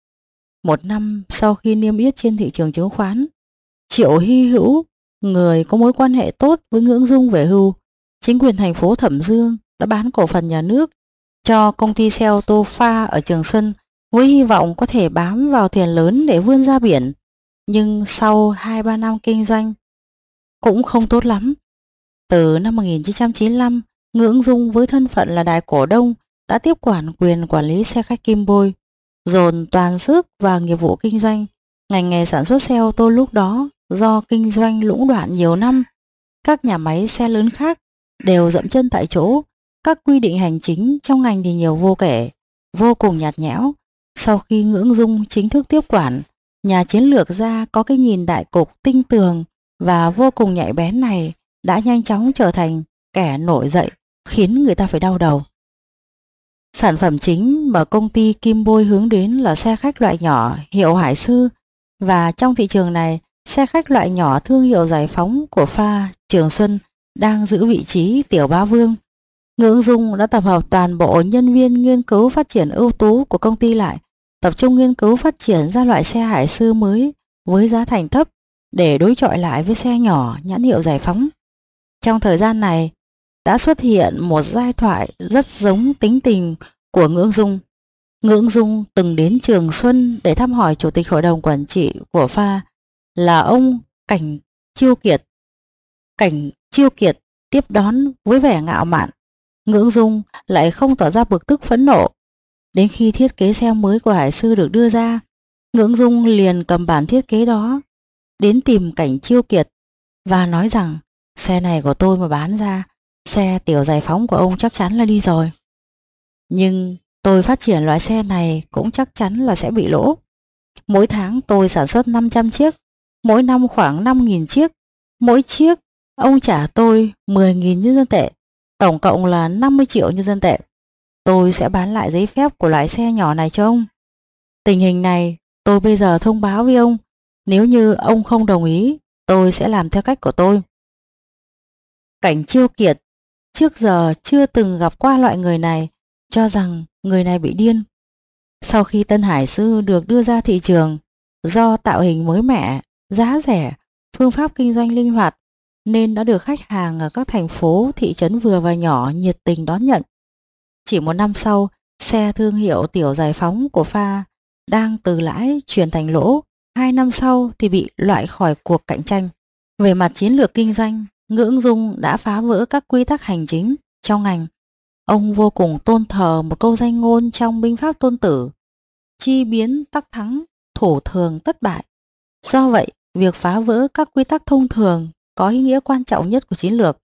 Một năm sau khi niêm yết trên thị trường chứng khoán, Triệu Hy Hữu, người có mối quan hệ tốt với Ngưỡng Dung về hưu, chính quyền thành phố Thẩm Dương đã bán cổ phần nhà nước cho công ty xe ô tô Pha ở Trường Xuân với hy vọng có thể bám vào thuyền lớn để vươn ra biển. Nhưng sau hai ba năm kinh doanh cũng không tốt lắm. Từ năm một nghìn chín trăm chín mươi lăm, Ngưỡng Dung với thân phận là đại cổ đông đã tiếp quản quyền quản lý xe khách Kim Bôi, dồn toàn sức vào nghiệp vụ kinh doanh. Ngành nghề sản xuất xe ô tô lúc đó do kinh doanh lũng đoạn nhiều năm, các nhà máy xe lớn khác đều dậm chân tại chỗ. Các quy định hành chính trong ngành thì nhiều vô kể, vô cùng nhạt nhẽo. Sau khi Ngưỡng Dung chính thức tiếp quản, Nhà chiến lược gia có cái nhìn đại cục tinh tường và vô cùng nhạy bén này đã nhanh chóng trở thành kẻ nổi dậy, khiến người ta phải đau đầu. Sản phẩm chính mà công ty Kim Bôi hướng đến là xe khách loại nhỏ hiệu Hải Sư, và trong thị trường này, xe khách loại nhỏ thương hiệu Giải Phóng của pha Trường Xuân đang giữ vị trí tiểu bá vương. Ngưỡng Dung đã tập hợp toàn bộ nhân viên nghiên cứu phát triển ưu tú của công ty lại, tập trung nghiên cứu phát triển ra loại xe Hải Sư mới với giá thành thấp để đối chọi lại với xe nhỏ nhãn hiệu Giải Phóng. Trong thời gian này, đã xuất hiện một giai thoại rất giống tính tình của Ngưỡng Dung. Ngưỡng Dung từng đến Trường Xuân để thăm hỏi chủ tịch hội đồng quản trị của pha là ông Cảnh Chiêu Kiệt. Cảnh Chiêu Kiệt tiếp đón với vẻ ngạo mạn. Ngưỡng Dung lại không tỏ ra bực tức phẫn nộ. Đến khi thiết kế xe mới của Hải Sư được đưa ra, Ngưỡng Dung liền cầm bản thiết kế đó đến tìm Cảnh Chiêu Kiệt và nói rằng xe này của tôi mà bán ra, xe tiểu Giải Phóng của ông chắc chắn là đi rồi. Nhưng tôi phát triển loại xe này cũng chắc chắn là sẽ bị lỗ. Mỗi tháng tôi sản xuất năm trăm chiếc, mỗi năm khoảng năm nghìn chiếc. Mỗi chiếc ông trả tôi mười nghìn nhân dân tệ, tổng cộng là năm mươi triệu nhân dân tệ. Tôi sẽ bán lại giấy phép của loại xe nhỏ này cho ông. Tình hình này tôi bây giờ thông báo với ông. Nếu như ông không đồng ý, tôi sẽ làm theo cách của tôi. Cảnh Chiêu Kiệt trước giờ chưa từng gặp qua loại người này, cho rằng người này bị điên. Sau khi tân Hải Sư được đưa ra thị trường, do tạo hình mới mẻ, giá rẻ, phương pháp kinh doanh linh hoạt, nên đã được khách hàng ở các thành phố, thị trấn vừa và nhỏ nhiệt tình đón nhận. Chỉ một năm sau, xe thương hiệu tiểu Giải Phóng của pha đang từ lãi chuyển thành lỗ. Hai năm sau thì bị loại khỏi cuộc cạnh tranh. Về mặt chiến lược kinh doanh, Ngưỡng Dung đã phá vỡ các quy tắc hành chính trong ngành. Ông vô cùng tôn thờ một câu danh ngôn trong binh pháp Tôn Tử: chi biến tắc thắng, thủ thường tất bại. Do vậy, việc phá vỡ các quy tắc thông thường có ý nghĩa quan trọng nhất của chiến lược.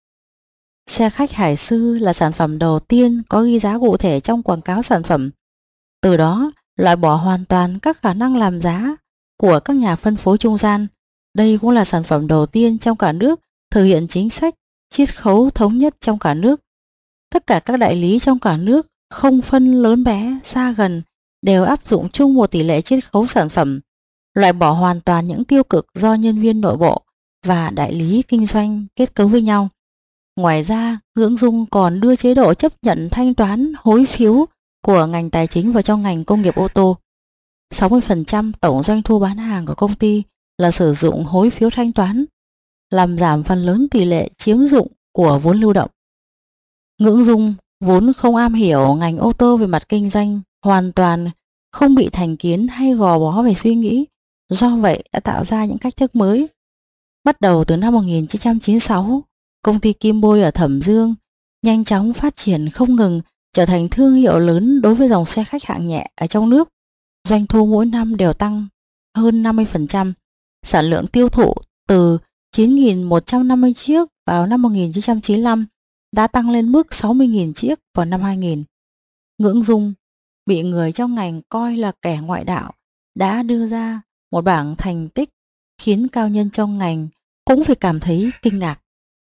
Xe khách Hải Sư là sản phẩm đầu tiên có ghi giá cụ thể trong quảng cáo sản phẩm. Từ đó, loại bỏ hoàn toàn các khả năng làm giá của các nhà phân phối trung gian. Đây cũng là sản phẩm đầu tiên trong cả nước thực hiện chính sách chiết khấu thống nhất trong cả nước. Tất cả các đại lý trong cả nước, không phân lớn bé, xa gần, đều áp dụng chung một tỷ lệ chiết khấu sản phẩm, loại bỏ hoàn toàn những tiêu cực do nhân viên nội bộ và đại lý kinh doanh kết cấu với nhau. Ngoài ra, Ngưỡng Dung còn đưa chế độ chấp nhận thanh toán hối phiếu của ngành tài chính vào trong ngành công nghiệp ô tô. sáu mươi phần trăm tổng doanh thu bán hàng của công ty là sử dụng hối phiếu thanh toán, làm giảm phần lớn tỷ lệ chiếm dụng của vốn lưu động. Ngưỡng Dung vốn không am hiểu ngành ô tô về mặt kinh doanh, hoàn toàn không bị thành kiến hay gò bó về suy nghĩ, do vậy đã tạo ra những cách thức mới. Bắt đầu từ năm một nghìn chín trăm chín mươi sáu, công ty Kim Bôi ở Thẩm Dương nhanh chóng phát triển không ngừng, trở thành thương hiệu lớn đối với dòng xe khách hạng nhẹ ở trong nước. Doanh thu mỗi năm đều tăng hơn năm mươi phần trăm. Sản lượng tiêu thụ từ chín nghìn một trăm năm mươi chiếc vào năm một nghìn chín trăm chín mươi lăm đã tăng lên mức sáu mươi nghìn chiếc vào năm hai nghìn. Ngưỡng Dung bị người trong ngành coi là kẻ ngoại đạo đã đưa ra một bảng thành tích khiến cao nhân trong ngành cũng phải cảm thấy kinh ngạc.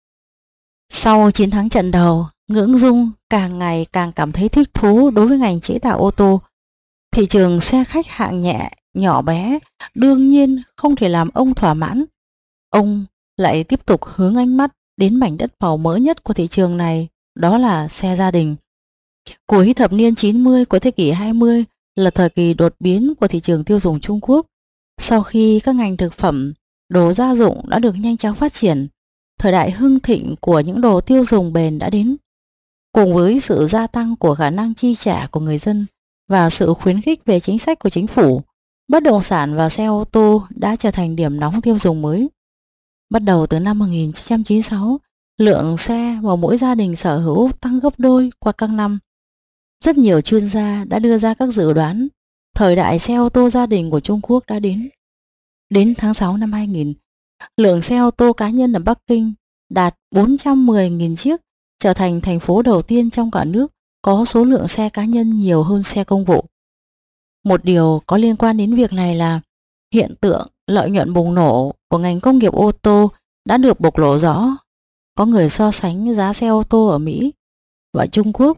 Sau chiến thắng trận đầu, Ngưỡng Dung càng ngày càng cảm thấy thích thú đối với ngành chế tạo ô tô. Thị trường xe khách hạng nhẹ, nhỏ bé đương nhiên không thể làm ông thỏa mãn. Ông lại tiếp tục hướng ánh mắt đến mảnh đất màu mỡ nhất của thị trường này, đó là xe gia đình. Cuối thập niên chín mươi của thế kỷ hai mươi là thời kỳ đột biến của thị trường tiêu dùng Trung Quốc. Sau khi các ngành thực phẩm, đồ gia dụng đã được nhanh chóng phát triển, thời đại hưng thịnh của những đồ tiêu dùng bền đã đến. Cùng với sự gia tăng của khả năng chi trả của người dân và sự khuyến khích về chính sách của chính phủ, bất động sản và xe ô tô đã trở thành điểm nóng tiêu dùng mới. Bắt đầu từ năm một nghìn chín trăm chín mươi sáu, lượng xe mà mỗi gia đình sở hữu tăng gấp đôi qua các năm. Rất nhiều chuyên gia đã đưa ra các dự đoán thời đại xe ô tô gia đình của Trung Quốc đã đến. Đến tháng sáu năm hai nghìn, lượng xe ô tô cá nhân ở Bắc Kinh đạt bốn trăm mười nghìn chiếc, trở thành thành phố đầu tiên trong cả nước có số lượng xe cá nhân nhiều hơn xe công vụ. Một điều có liên quan đến việc này là Hiện tượng lợi nhuận bùng nổ của ngành công nghiệp ô tô đã được bộc lộ rõ. Có người so sánh giá xe ô tô ở Mỹ và Trung Quốc.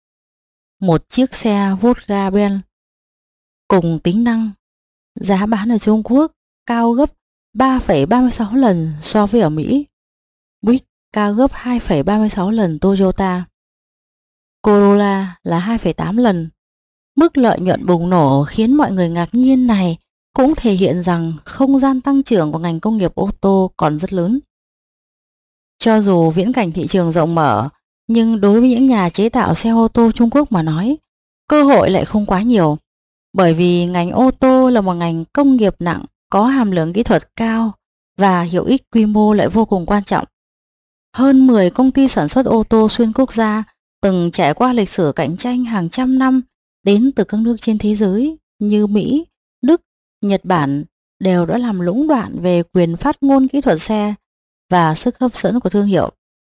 Một chiếc xe Volkswagen cùng tính năng, giá bán ở Trung Quốc cao gấp ba phẩy ba mươi sáu lần so với ở Mỹ. Buick cao gấp hai phẩy ba mươi sáu lần Toyota. Corolla là hai phẩy tám lần. Mức lợi nhuận bùng nổ khiến mọi người ngạc nhiên này cũng thể hiện rằng không gian tăng trưởng của ngành công nghiệp ô tô còn rất lớn. Cho dù viễn cảnh thị trường rộng mở, nhưng đối với những nhà chế tạo xe ô tô Trung Quốc mà nói, cơ hội lại không quá nhiều. Bởi vì ngành ô tô là một ngành công nghiệp nặng, có hàm lượng kỹ thuật cao và hiệu ích quy mô lại vô cùng quan trọng. Hơn mười công ty sản xuất ô tô xuyên quốc gia từng trải qua lịch sử cạnh tranh hàng trăm năm đến từ các nước trên thế giới như Mỹ, Đức, Nhật Bản đều đã làm lũng đoạn về quyền phát ngôn kỹ thuật xe và sức hấp dẫn của thương hiệu.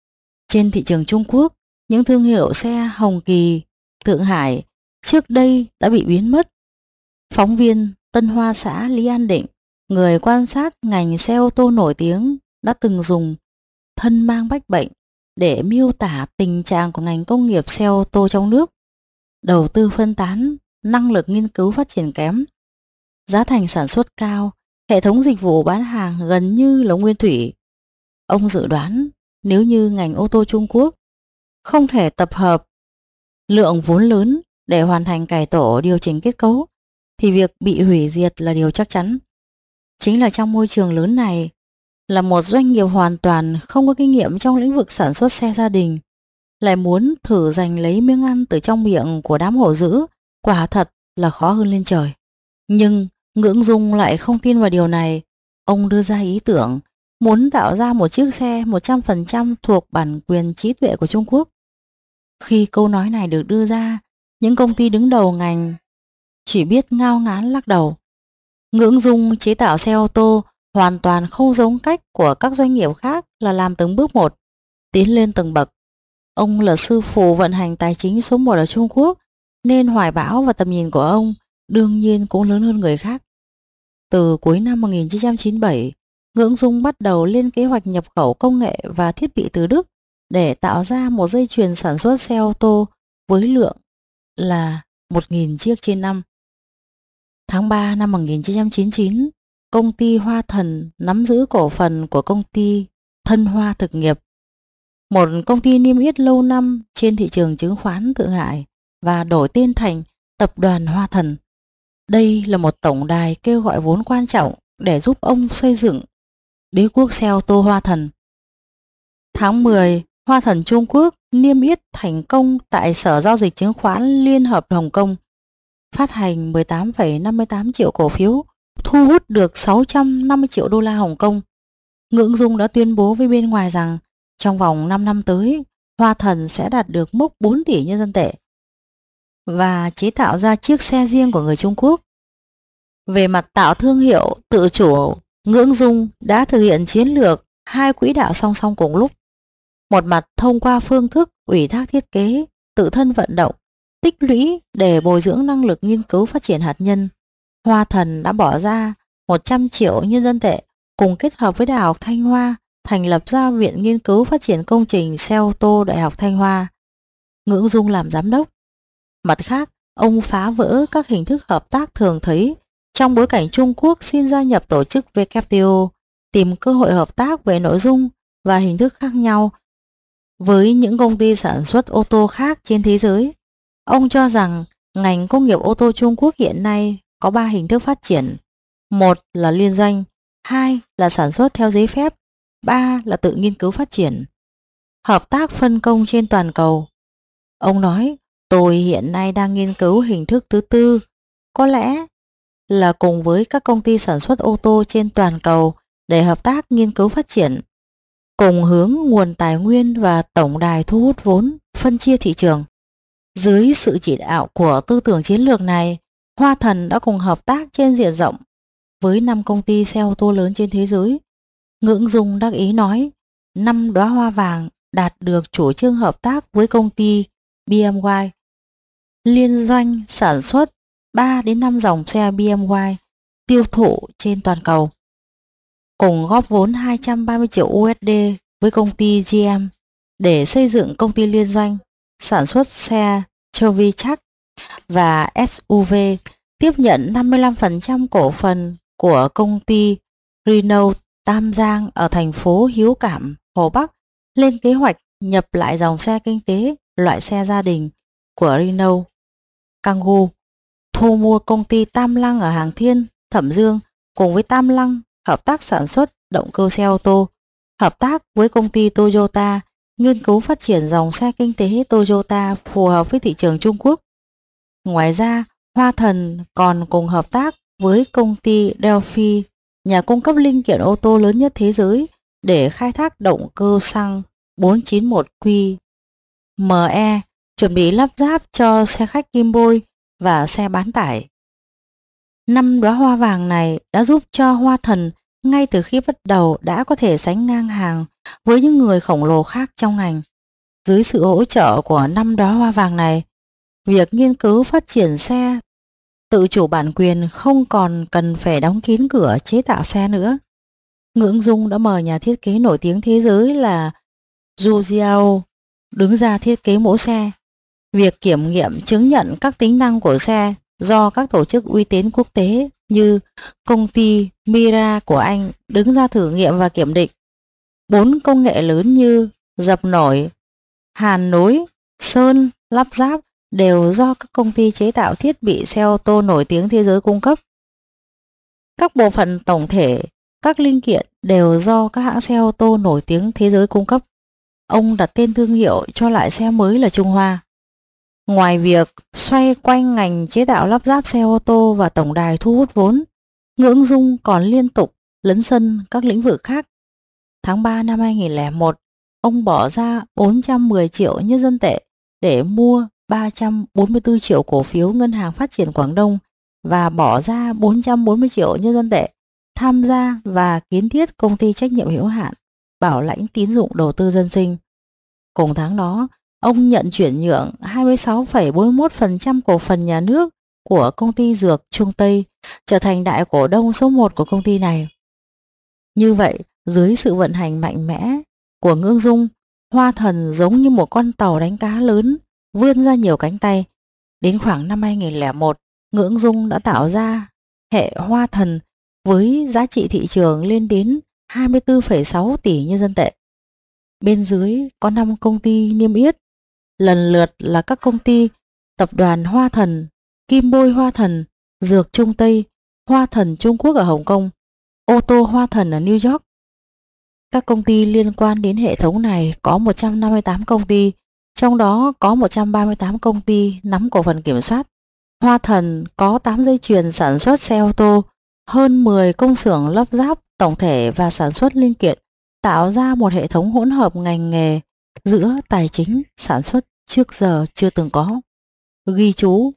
Trên thị trường Trung Quốc, những thương hiệu xe Hồng Kỳ, Thượng Hải trước đây đã bị biến mất. Phóng viên Tân Hoa xã Lý An Định, người quan sát ngành xe ô tô nổi tiếng, đã từng dùng thân mang bách bệnh để miêu tả tình trạng của ngành công nghiệp xe ô tô trong nước. Đầu tư phân tán, năng lực nghiên cứu phát triển kém, giá thành sản xuất cao, hệ thống dịch vụ bán hàng gần như là nguyên thủy. Ông dự đoán nếu như ngành ô tô Trung Quốc không thể tập hợp lượng vốn lớn để hoàn thành cải tổ điều chỉnh kết cấu, thì việc bị hủy diệt là điều chắc chắn. Chính là trong môi trường lớn này, là một doanh nghiệp hoàn toàn không có kinh nghiệm trong lĩnh vực sản xuất xe gia đình, lại muốn thử giành lấy miếng ăn từ trong miệng của đám hổ dữ, quả thật là khó hơn lên trời. Nhưng Ngưỡng Dung lại không tin vào điều này. Ông đưa ra ý tưởng muốn tạo ra một chiếc xe một trăm phần trăm thuộc bản quyền trí tuệ của Trung Quốc. Khi câu nói này được đưa ra, những công ty đứng đầu ngành chỉ biết ngao ngán lắc đầu. Ngưỡng Dung chế tạo xe ô tô hoàn toàn không giống cách của các doanh nghiệp khác là làm từng bước một, tiến lên từng bậc. Ông là sư phụ vận hành tài chính số một ở Trung Quốc, nên hoài bão và tầm nhìn của ông đương nhiên cũng lớn hơn người khác. Từ cuối năm một nghìn chín trăm chín mươi bảy, Ngưỡng Dung bắt đầu lên kế hoạch nhập khẩu công nghệ và thiết bị từ Đức để tạo ra một dây chuyền sản xuất xe ô tô với lượng là một nghìn chiếc trên năm. Tháng ba năm một nghìn chín trăm chín mươi chín, công ty Hoa Thần nắm giữ cổ phần của công ty Thân Hoa Thực nghiệp, một công ty niêm yết lâu năm trên thị trường chứng khoán Thượng Hải, và đổi tên thành Tập đoàn Hoa Thần. Đây là một tổng đài kêu gọi vốn quan trọng để giúp ông xây dựng đế quốc xe ô tô Hoa Thần. Tháng mười, Hoa Thần Trung Quốc niêm yết thành công tại Sở Giao dịch Chứng khoán Liên hợp Hồng Kông, phát hành mười tám phẩy năm mươi tám triệu cổ phiếu, thu hút được sáu trăm năm mươi triệu đô la Hồng Kông. Ngưỡng Dung đã tuyên bố với bên ngoài rằng trong vòng năm năm tới, Hoa Thần sẽ đạt được mốc bốn tỷ nhân dân tệ và chế tạo ra chiếc xe riêng của người Trung Quốc. Về mặt tạo thương hiệu tự chủ, Ngưỡng Dung đã thực hiện chiến lược hai quỹ đạo song song cùng lúc. Một mặt thông qua phương thức ủy thác thiết kế, tự thân vận động, tích lũy để bồi dưỡng năng lực nghiên cứu phát triển hạt nhân. Hoa Thần đã bỏ ra một trăm triệu nhân dân tệ cùng kết hợp với Đại học Thanh Hoa thành lập ra Viện Nghiên cứu Phát triển Công trình Xe ô tô Đại học Thanh Hoa. Ngưỡng Dung làm giám đốc. Mặt khác, ông phá vỡ các hình thức hợp tác thường thấy trong bối cảnh Trung Quốc xin gia nhập tổ chức W T O, tìm cơ hội hợp tác về nội dung và hình thức khác nhau với những công ty sản xuất ô tô khác trên thế giới. Ông cho rằng ngành công nghiệp ô tô Trung Quốc hiện nay có ba hình thức phát triển. Một là liên doanh, hai là sản xuất theo giấy phép, ba là tự nghiên cứu phát triển. Hợp tác phân công trên toàn cầu. Ông nói, tôi hiện nay đang nghiên cứu hình thức thứ tư, có lẽ là cùng với các công ty sản xuất ô tô trên toàn cầu để hợp tác nghiên cứu phát triển, cùng hướng nguồn tài nguyên và tổng đài thu hút vốn, phân chia thị trường. Dưới sự chỉ đạo của tư tưởng chiến lược này, Hoa Thần đã cùng hợp tác trên diện rộng với năm công ty xe ô tô lớn trên thế giới. Ngưỡng Dung đắc ý nói, năm đóa hoa vàng đạt được chủ trương hợp tác với công ty B M W, liên doanh sản xuất ba đến năm dòng xe B M W tiêu thụ trên toàn cầu. Cùng góp vốn hai trăm ba mươi triệu u ét đê với công ty giê em để xây dựng công ty liên doanh sản xuất xe Chevy Trax và ét u vê, tiếp nhận năm mươi lăm phần trăm cổ phần của công ty Renault Tam Giang ở thành phố Hiếu Cảm, Hồ Bắc, lên kế hoạch nhập lại dòng xe kinh tế loại xe gia đình của Renault Kangoo, thu mua công ty Tam Lăng ở Hàng Thiên, Thẩm Dương, cùng với Tam Lăng hợp tác sản xuất động cơ xe ô tô, hợp tác với công ty Toyota nghiên cứu phát triển dòng xe kinh tế Toyota phù hợp với thị trường Trung Quốc. Ngoài ra, Hoa Thần còn cùng hợp tác với công ty Delphi, nhà cung cấp linh kiện ô tô lớn nhất thế giới, để khai thác động cơ xăng bốn chín một Q M E, chuẩn bị lắp ráp cho xe khách kim bôi và xe bán tải. Năm đóa hoa vàng này đã giúp cho Hoa Thần ngay từ khi bắt đầu đã có thể sánh ngang hàng với những người khổng lồ khác trong ngành. Dưới sự hỗ trợ của năm đóa hoa vàng này, việc nghiên cứu phát triển xe tự chủ bản quyền không còn cần phải đóng kín cửa chế tạo xe nữa. Ngưỡng Dung đã mời nhà thiết kế nổi tiếng thế giới là Zhu Jiao đứng ra thiết kế mẫu xe. Việc kiểm nghiệm chứng nhận các tính năng của xe do các tổ chức uy tín quốc tế như công ty Mira của Anh đứng ra thử nghiệm và kiểm định. Bốn công nghệ lớn như dập nổi, hàn nối, sơn, lắp ráp đều do các công ty chế tạo thiết bị xe ô tô nổi tiếng thế giới cung cấp. Các bộ phận tổng thể, các linh kiện đều do các hãng xe ô tô nổi tiếng thế giới cung cấp. Ông đặt tên thương hiệu cho loại xe mới là Trung Hoa. Ngoài việc xoay quanh ngành chế tạo lắp ráp xe ô tô và tổng đài thu hút vốn, Ngưỡng Dung còn liên tục lấn sân các lĩnh vực khác. Tháng ba năm hai nghìn lẻ một, ông bỏ ra bốn trăm mười triệu nhân dân tệ để mua ba trăm bốn mươi tư triệu cổ phiếu Ngân hàng Phát triển Quảng Đông và bỏ ra bốn trăm bốn mươi triệu nhân dân tệ tham gia và kiến thiết công ty trách nhiệm hữu hạn bảo lãnh tín dụng đầu tư dân sinh. Cùng tháng đó, ông nhận chuyển nhượng hai mươi sáu phẩy bốn mươi mốt phần trăm cổ phần nhà nước của công ty dược Trung Tây, trở thành đại cổ đông số một của công ty này. Như vậy, dưới sự vận hành mạnh mẽ của Ngưỡng Dung, Hoa Thần giống như một con tàu đánh cá lớn vươn ra nhiều cánh tay. Đến khoảng năm hai nghìn lẻ một, Ngưỡng Dung đã tạo ra hệ Hoa Thần với giá trị thị trường lên đến hai mươi tư phẩy sáu tỷ nhân dân tệ. Bên dưới có năm công ty niêm yết, lần lượt là các công ty Tập đoàn Hoa Thần, Kim Bôi Hoa Thần, Dược Trung Tây, Hoa Thần Trung Quốc ở Hồng Kông, Ô tô Hoa Thần ở New York. Các công ty liên quan đến hệ thống này có một trăm năm mươi tám công ty, trong đó có một trăm ba mươi tám công ty nắm cổ phần kiểm soát. Hoa Thần có tám dây chuyền sản xuất xe ô tô, hơn mười công xưởng lắp ráp tổng thể và sản xuất linh kiện, tạo ra một hệ thống hỗn hợp ngành nghề giữa tài chính, sản xuất trước giờ chưa từng có. Ghi chú: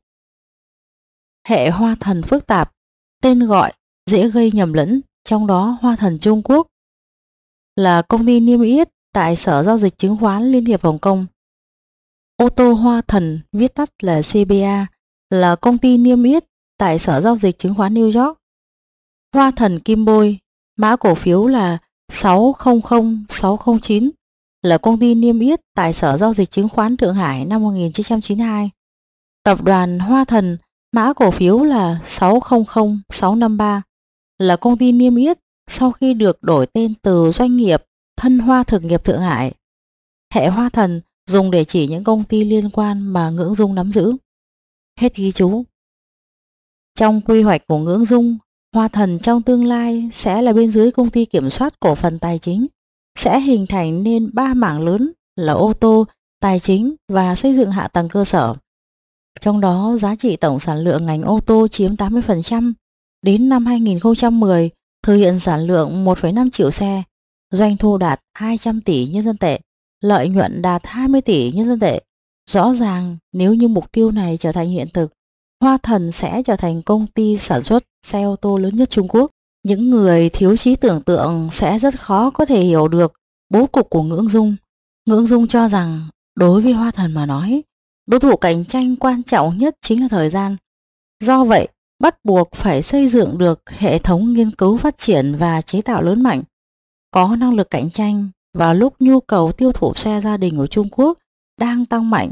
hệ Hoa Thần phức tạp, tên gọi dễ gây nhầm lẫn, trong đó Hoa Thần Trung Quốc là công ty niêm yết tại Sở Giao dịch Chứng khoán Liên hiệp Hồng Kông. Ô tô Hoa Thần, viết tắt là xê bê a, là công ty niêm yết tại Sở Giao dịch Chứng khoán New York. Hoa Thần Kim Bôi, mã cổ phiếu là sáu không không sáu không chín, là công ty niêm yết tại Sở Giao dịch Chứng khoán Thượng Hải năm một nghìn chín trăm chín mươi hai. Tập đoàn Hoa Thần, mã cổ phiếu là sáu không không sáu năm ba, là công ty niêm yết sau khi được đổi tên từ doanh nghiệp Thân Hoa Thực nghiệp Thượng Hải. Hệ Hoa Thần dùng để chỉ những công ty liên quan mà Ngưỡng Dung nắm giữ. Hết ghi chú. Trong quy hoạch của Ngưỡng Dung, Hoa Thần trong tương lai sẽ là bên dưới công ty kiểm soát cổ phần tài chính, sẽ hình thành nên ba mảng lớn là ô tô, tài chính và xây dựng hạ tầng cơ sở. Trong đó, giá trị tổng sản lượng ngành ô tô chiếm tám mươi phần trăm. Đến năm hai nghìn không trăm mười, thực hiện sản lượng một phẩy năm triệu xe, doanh thu đạt hai trăm tỷ nhân dân tệ, lợi nhuận đạt hai mươi tỷ nhân dân tệ. Rõ ràng, nếu như mục tiêu này trở thành hiện thực, Hoa Thần sẽ trở thành công ty sản xuất xe ô tô lớn nhất Trung Quốc. Những người thiếu trí tưởng tượng sẽ rất khó có thể hiểu được bố cục của Ngưỡng Dung. Ngưỡng Dung cho rằng, đối với Hoa Thần mà nói, đối thủ cạnh tranh quan trọng nhất chính là thời gian. Do vậy, bắt buộc phải xây dựng được hệ thống nghiên cứu phát triển và chế tạo lớn mạnh, có năng lực cạnh tranh vào lúc nhu cầu tiêu thụ xe gia đình của Trung Quốc đang tăng mạnh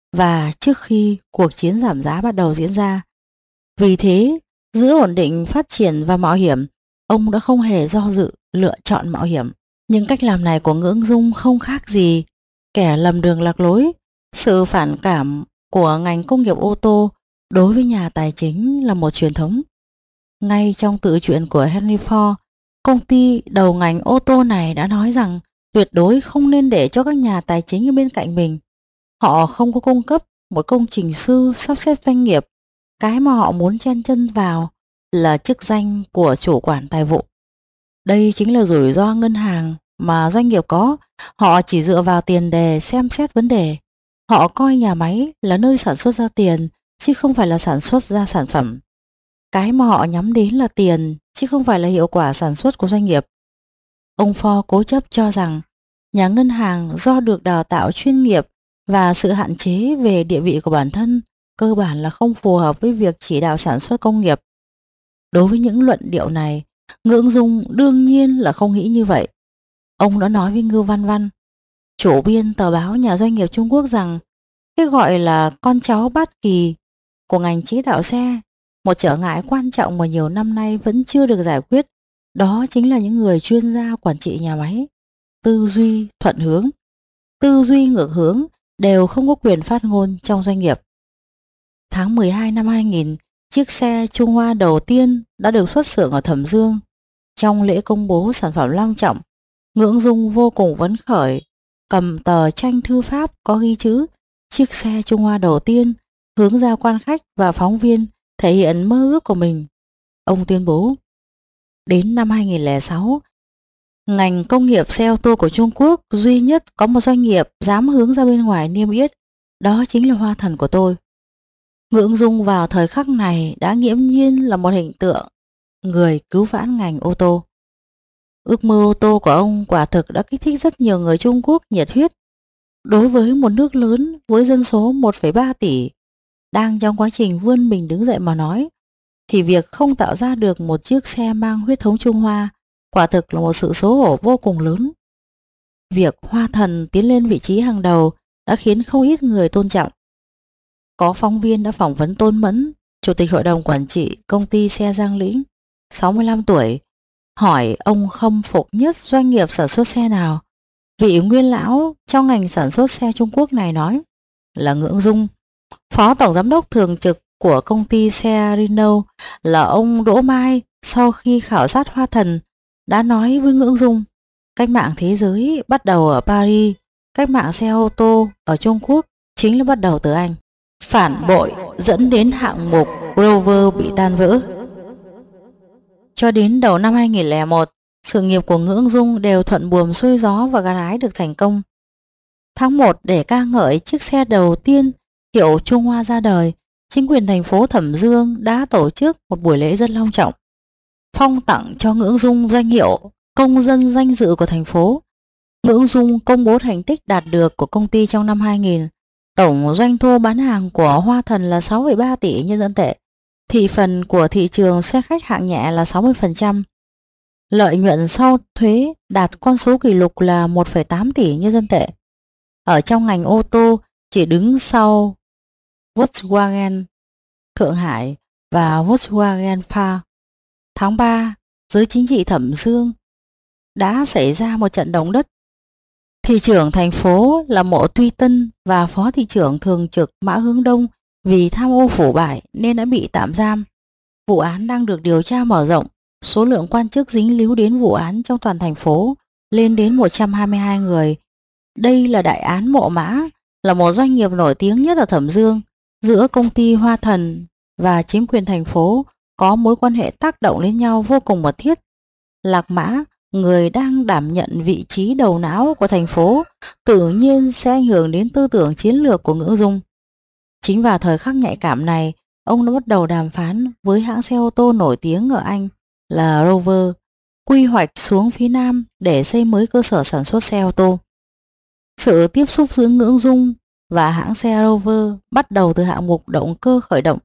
và trước khi cuộc chiến giảm giá bắt đầu diễn ra. Vì thế, giữa ổn định, phát triển và mạo hiểm, ông đã không hề do dự lựa chọn mạo hiểm. Nhưng cách làm này của Ngưỡng Dung không khác gì kẻ lầm đường lạc lối. Sự phản cảm của ngành công nghiệp ô tô đối với nhà tài chính là một truyền thống. Ngay trong tự truyện của Henry Ford, công ty đầu ngành ô tô này đã nói rằng tuyệt đối không nên để cho các nhà tài chính ở bên cạnh mình. Họ không có cung cấp một công trình sư sắp xếp doanh nghiệp. Cái mà họ muốn chen chân vào là chức danh của chủ quản tài vụ. Đây chính là rủi ro ngân hàng mà doanh nghiệp có. Họ chỉ dựa vào tiền đề xem xét vấn đề. Họ coi nhà máy là nơi sản xuất ra tiền chứ không phải là sản xuất ra sản phẩm. Cái mà họ nhắm đến là tiền chứ không phải là hiệu quả sản xuất của doanh nghiệp. Ông Ford cố chấp cho rằng nhà ngân hàng do được đào tạo chuyên nghiệp và sự hạn chế về địa vị của bản thân cơ bản là không phù hợp với việc chỉ đạo sản xuất công nghiệp. Đối với những luận điệu này, Ngưỡng Dung đương nhiên là không nghĩ như vậy. Ông đã nói với Ngưu Văn Văn, chủ biên tờ báo nhà doanh nghiệp Trung Quốc, rằng cái gọi là con cháu bát kỳ của ngành chế tạo xe, một trở ngại quan trọng mà nhiều năm nay vẫn chưa được giải quyết, đó chính là những người chuyên gia quản trị nhà máy. Tư duy thuận hướng, tư duy ngược hướng đều không có quyền phát ngôn trong doanh nghiệp. Tháng mười hai năm hai nghìn, chiếc xe Trung Hoa đầu tiên đã được xuất xưởng ở Thẩm Dương. Trong lễ công bố sản phẩm long trọng, Ngưỡng Dung vô cùng phấn khởi, cầm tờ tranh thư pháp có ghi chữ chiếc xe Trung Hoa đầu tiên, hướng ra quan khách và phóng viên thể hiện mơ ước của mình. Ông tuyên bố, đến năm hai nghìn lẻ sáu, ngành công nghiệp xe ô tô của Trung Quốc duy nhất có một doanh nghiệp dám hướng ra bên ngoài niêm yết, đó chính là Hoa Thần của tôi. Ngưỡng Dung vào thời khắc này đã nghiễm nhiên là một hình tượng người cứu vãn ngành ô tô. Ước mơ ô tô của ông quả thực đã kích thích rất nhiều người Trung Quốc nhiệt huyết. Đối với một nước lớn với dân số một phẩy ba tỷ đang trong quá trình vươn mình đứng dậy mà nói, thì việc không tạo ra được một chiếc xe mang huyết thống Trung Hoa quả thực là một sự xấu hổ vô cùng lớn. Việc Hoa Thần tiến lên vị trí hàng đầu đã khiến không ít người tôn trọng. Có phóng viên đã phỏng vấn Tôn Mẫn, chủ tịch hội đồng quản trị công ty xe Giang Lĩnh, sáu mươi lăm tuổi, hỏi ông khâm phục nhất doanh nghiệp sản xuất xe nào. Vị nguyên lão trong ngành sản xuất xe Trung Quốc này nói là Ngưỡng Dung. Phó tổng giám đốc thường trực của công ty xe Renault là ông Đỗ Mai, sau khi khảo sát Hoa Thần, đã nói với Ngưỡng Dung, cách mạng thế giới bắt đầu ở Paris, cách mạng xe ô tô ở Trung Quốc chính là bắt đầu từ anh. Phản bội dẫn đến hạng mục Rover bị tan vỡ. Cho đến đầu năm hai nghìn lẻ một, sự nghiệp của Ngưỡng Dung đều thuận buồm xuôi gió và gặt hái được thành công. Tháng một, để ca ngợi chiếc xe đầu tiên hiệu Trung Hoa ra đời, chính quyền thành phố Thẩm Dương đã tổ chức một buổi lễ rất long trọng, phong tặng cho Ngưỡng Dung danh hiệu công dân danh dự của thành phố. Ngưỡng Dung công bố thành tích đạt được của công ty trong năm hai nghìn. Tổng doanh thu bán hàng của Hoa Thần là sáu phẩy ba tỷ nhân dân tệ. Thị phần của thị trường xe khách hạng nhẹ là sáu mươi phần trăm. Lợi nhuận sau thuế đạt con số kỷ lục là một phẩy tám tỷ nhân dân tệ. Ở trong ngành ô tô chỉ đứng sau Volkswagen Thượng Hải và Volkswagen Pha. Tháng ba, giới chính trị Thẩm Dương đã xảy ra một trận động đất. Thị trưởng thành phố là Mộ Tuy Tân và phó thị trưởng thường trực Mã Hướng Đông vì tham ô腐bại nên đã bị tạm giam. Vụ án đang được điều tra mở rộng. Số lượng quan chức dính líu đến vụ án trong toàn thành phố lên đến một trăm hai mươi hai người. Đây là đại án Mộ Mã, là một doanh nghiệp nổi tiếng nhất ở Thẩm Dương. Giữa công ty Hoa Thần và chính quyền thành phố có mối quan hệ tác động đến nhau vô cùng mật thiết. Lạc Mã, người đang đảm nhận vị trí đầu não của thành phố, tự nhiên sẽ ảnh hưởng đến tư tưởng chiến lược của Ngưỡng Dung. Chính vào thời khắc nhạy cảm này, ông đã bắt đầu đàm phán với hãng xe ô tô nổi tiếng ở Anh là Rover, quy hoạch xuống phía Nam để xây mới cơ sở sản xuất xe ô tô. Sự tiếp xúc giữa Ngưỡng Dung và hãng xe Rover bắt đầu từ hạng mục động cơ khởi động.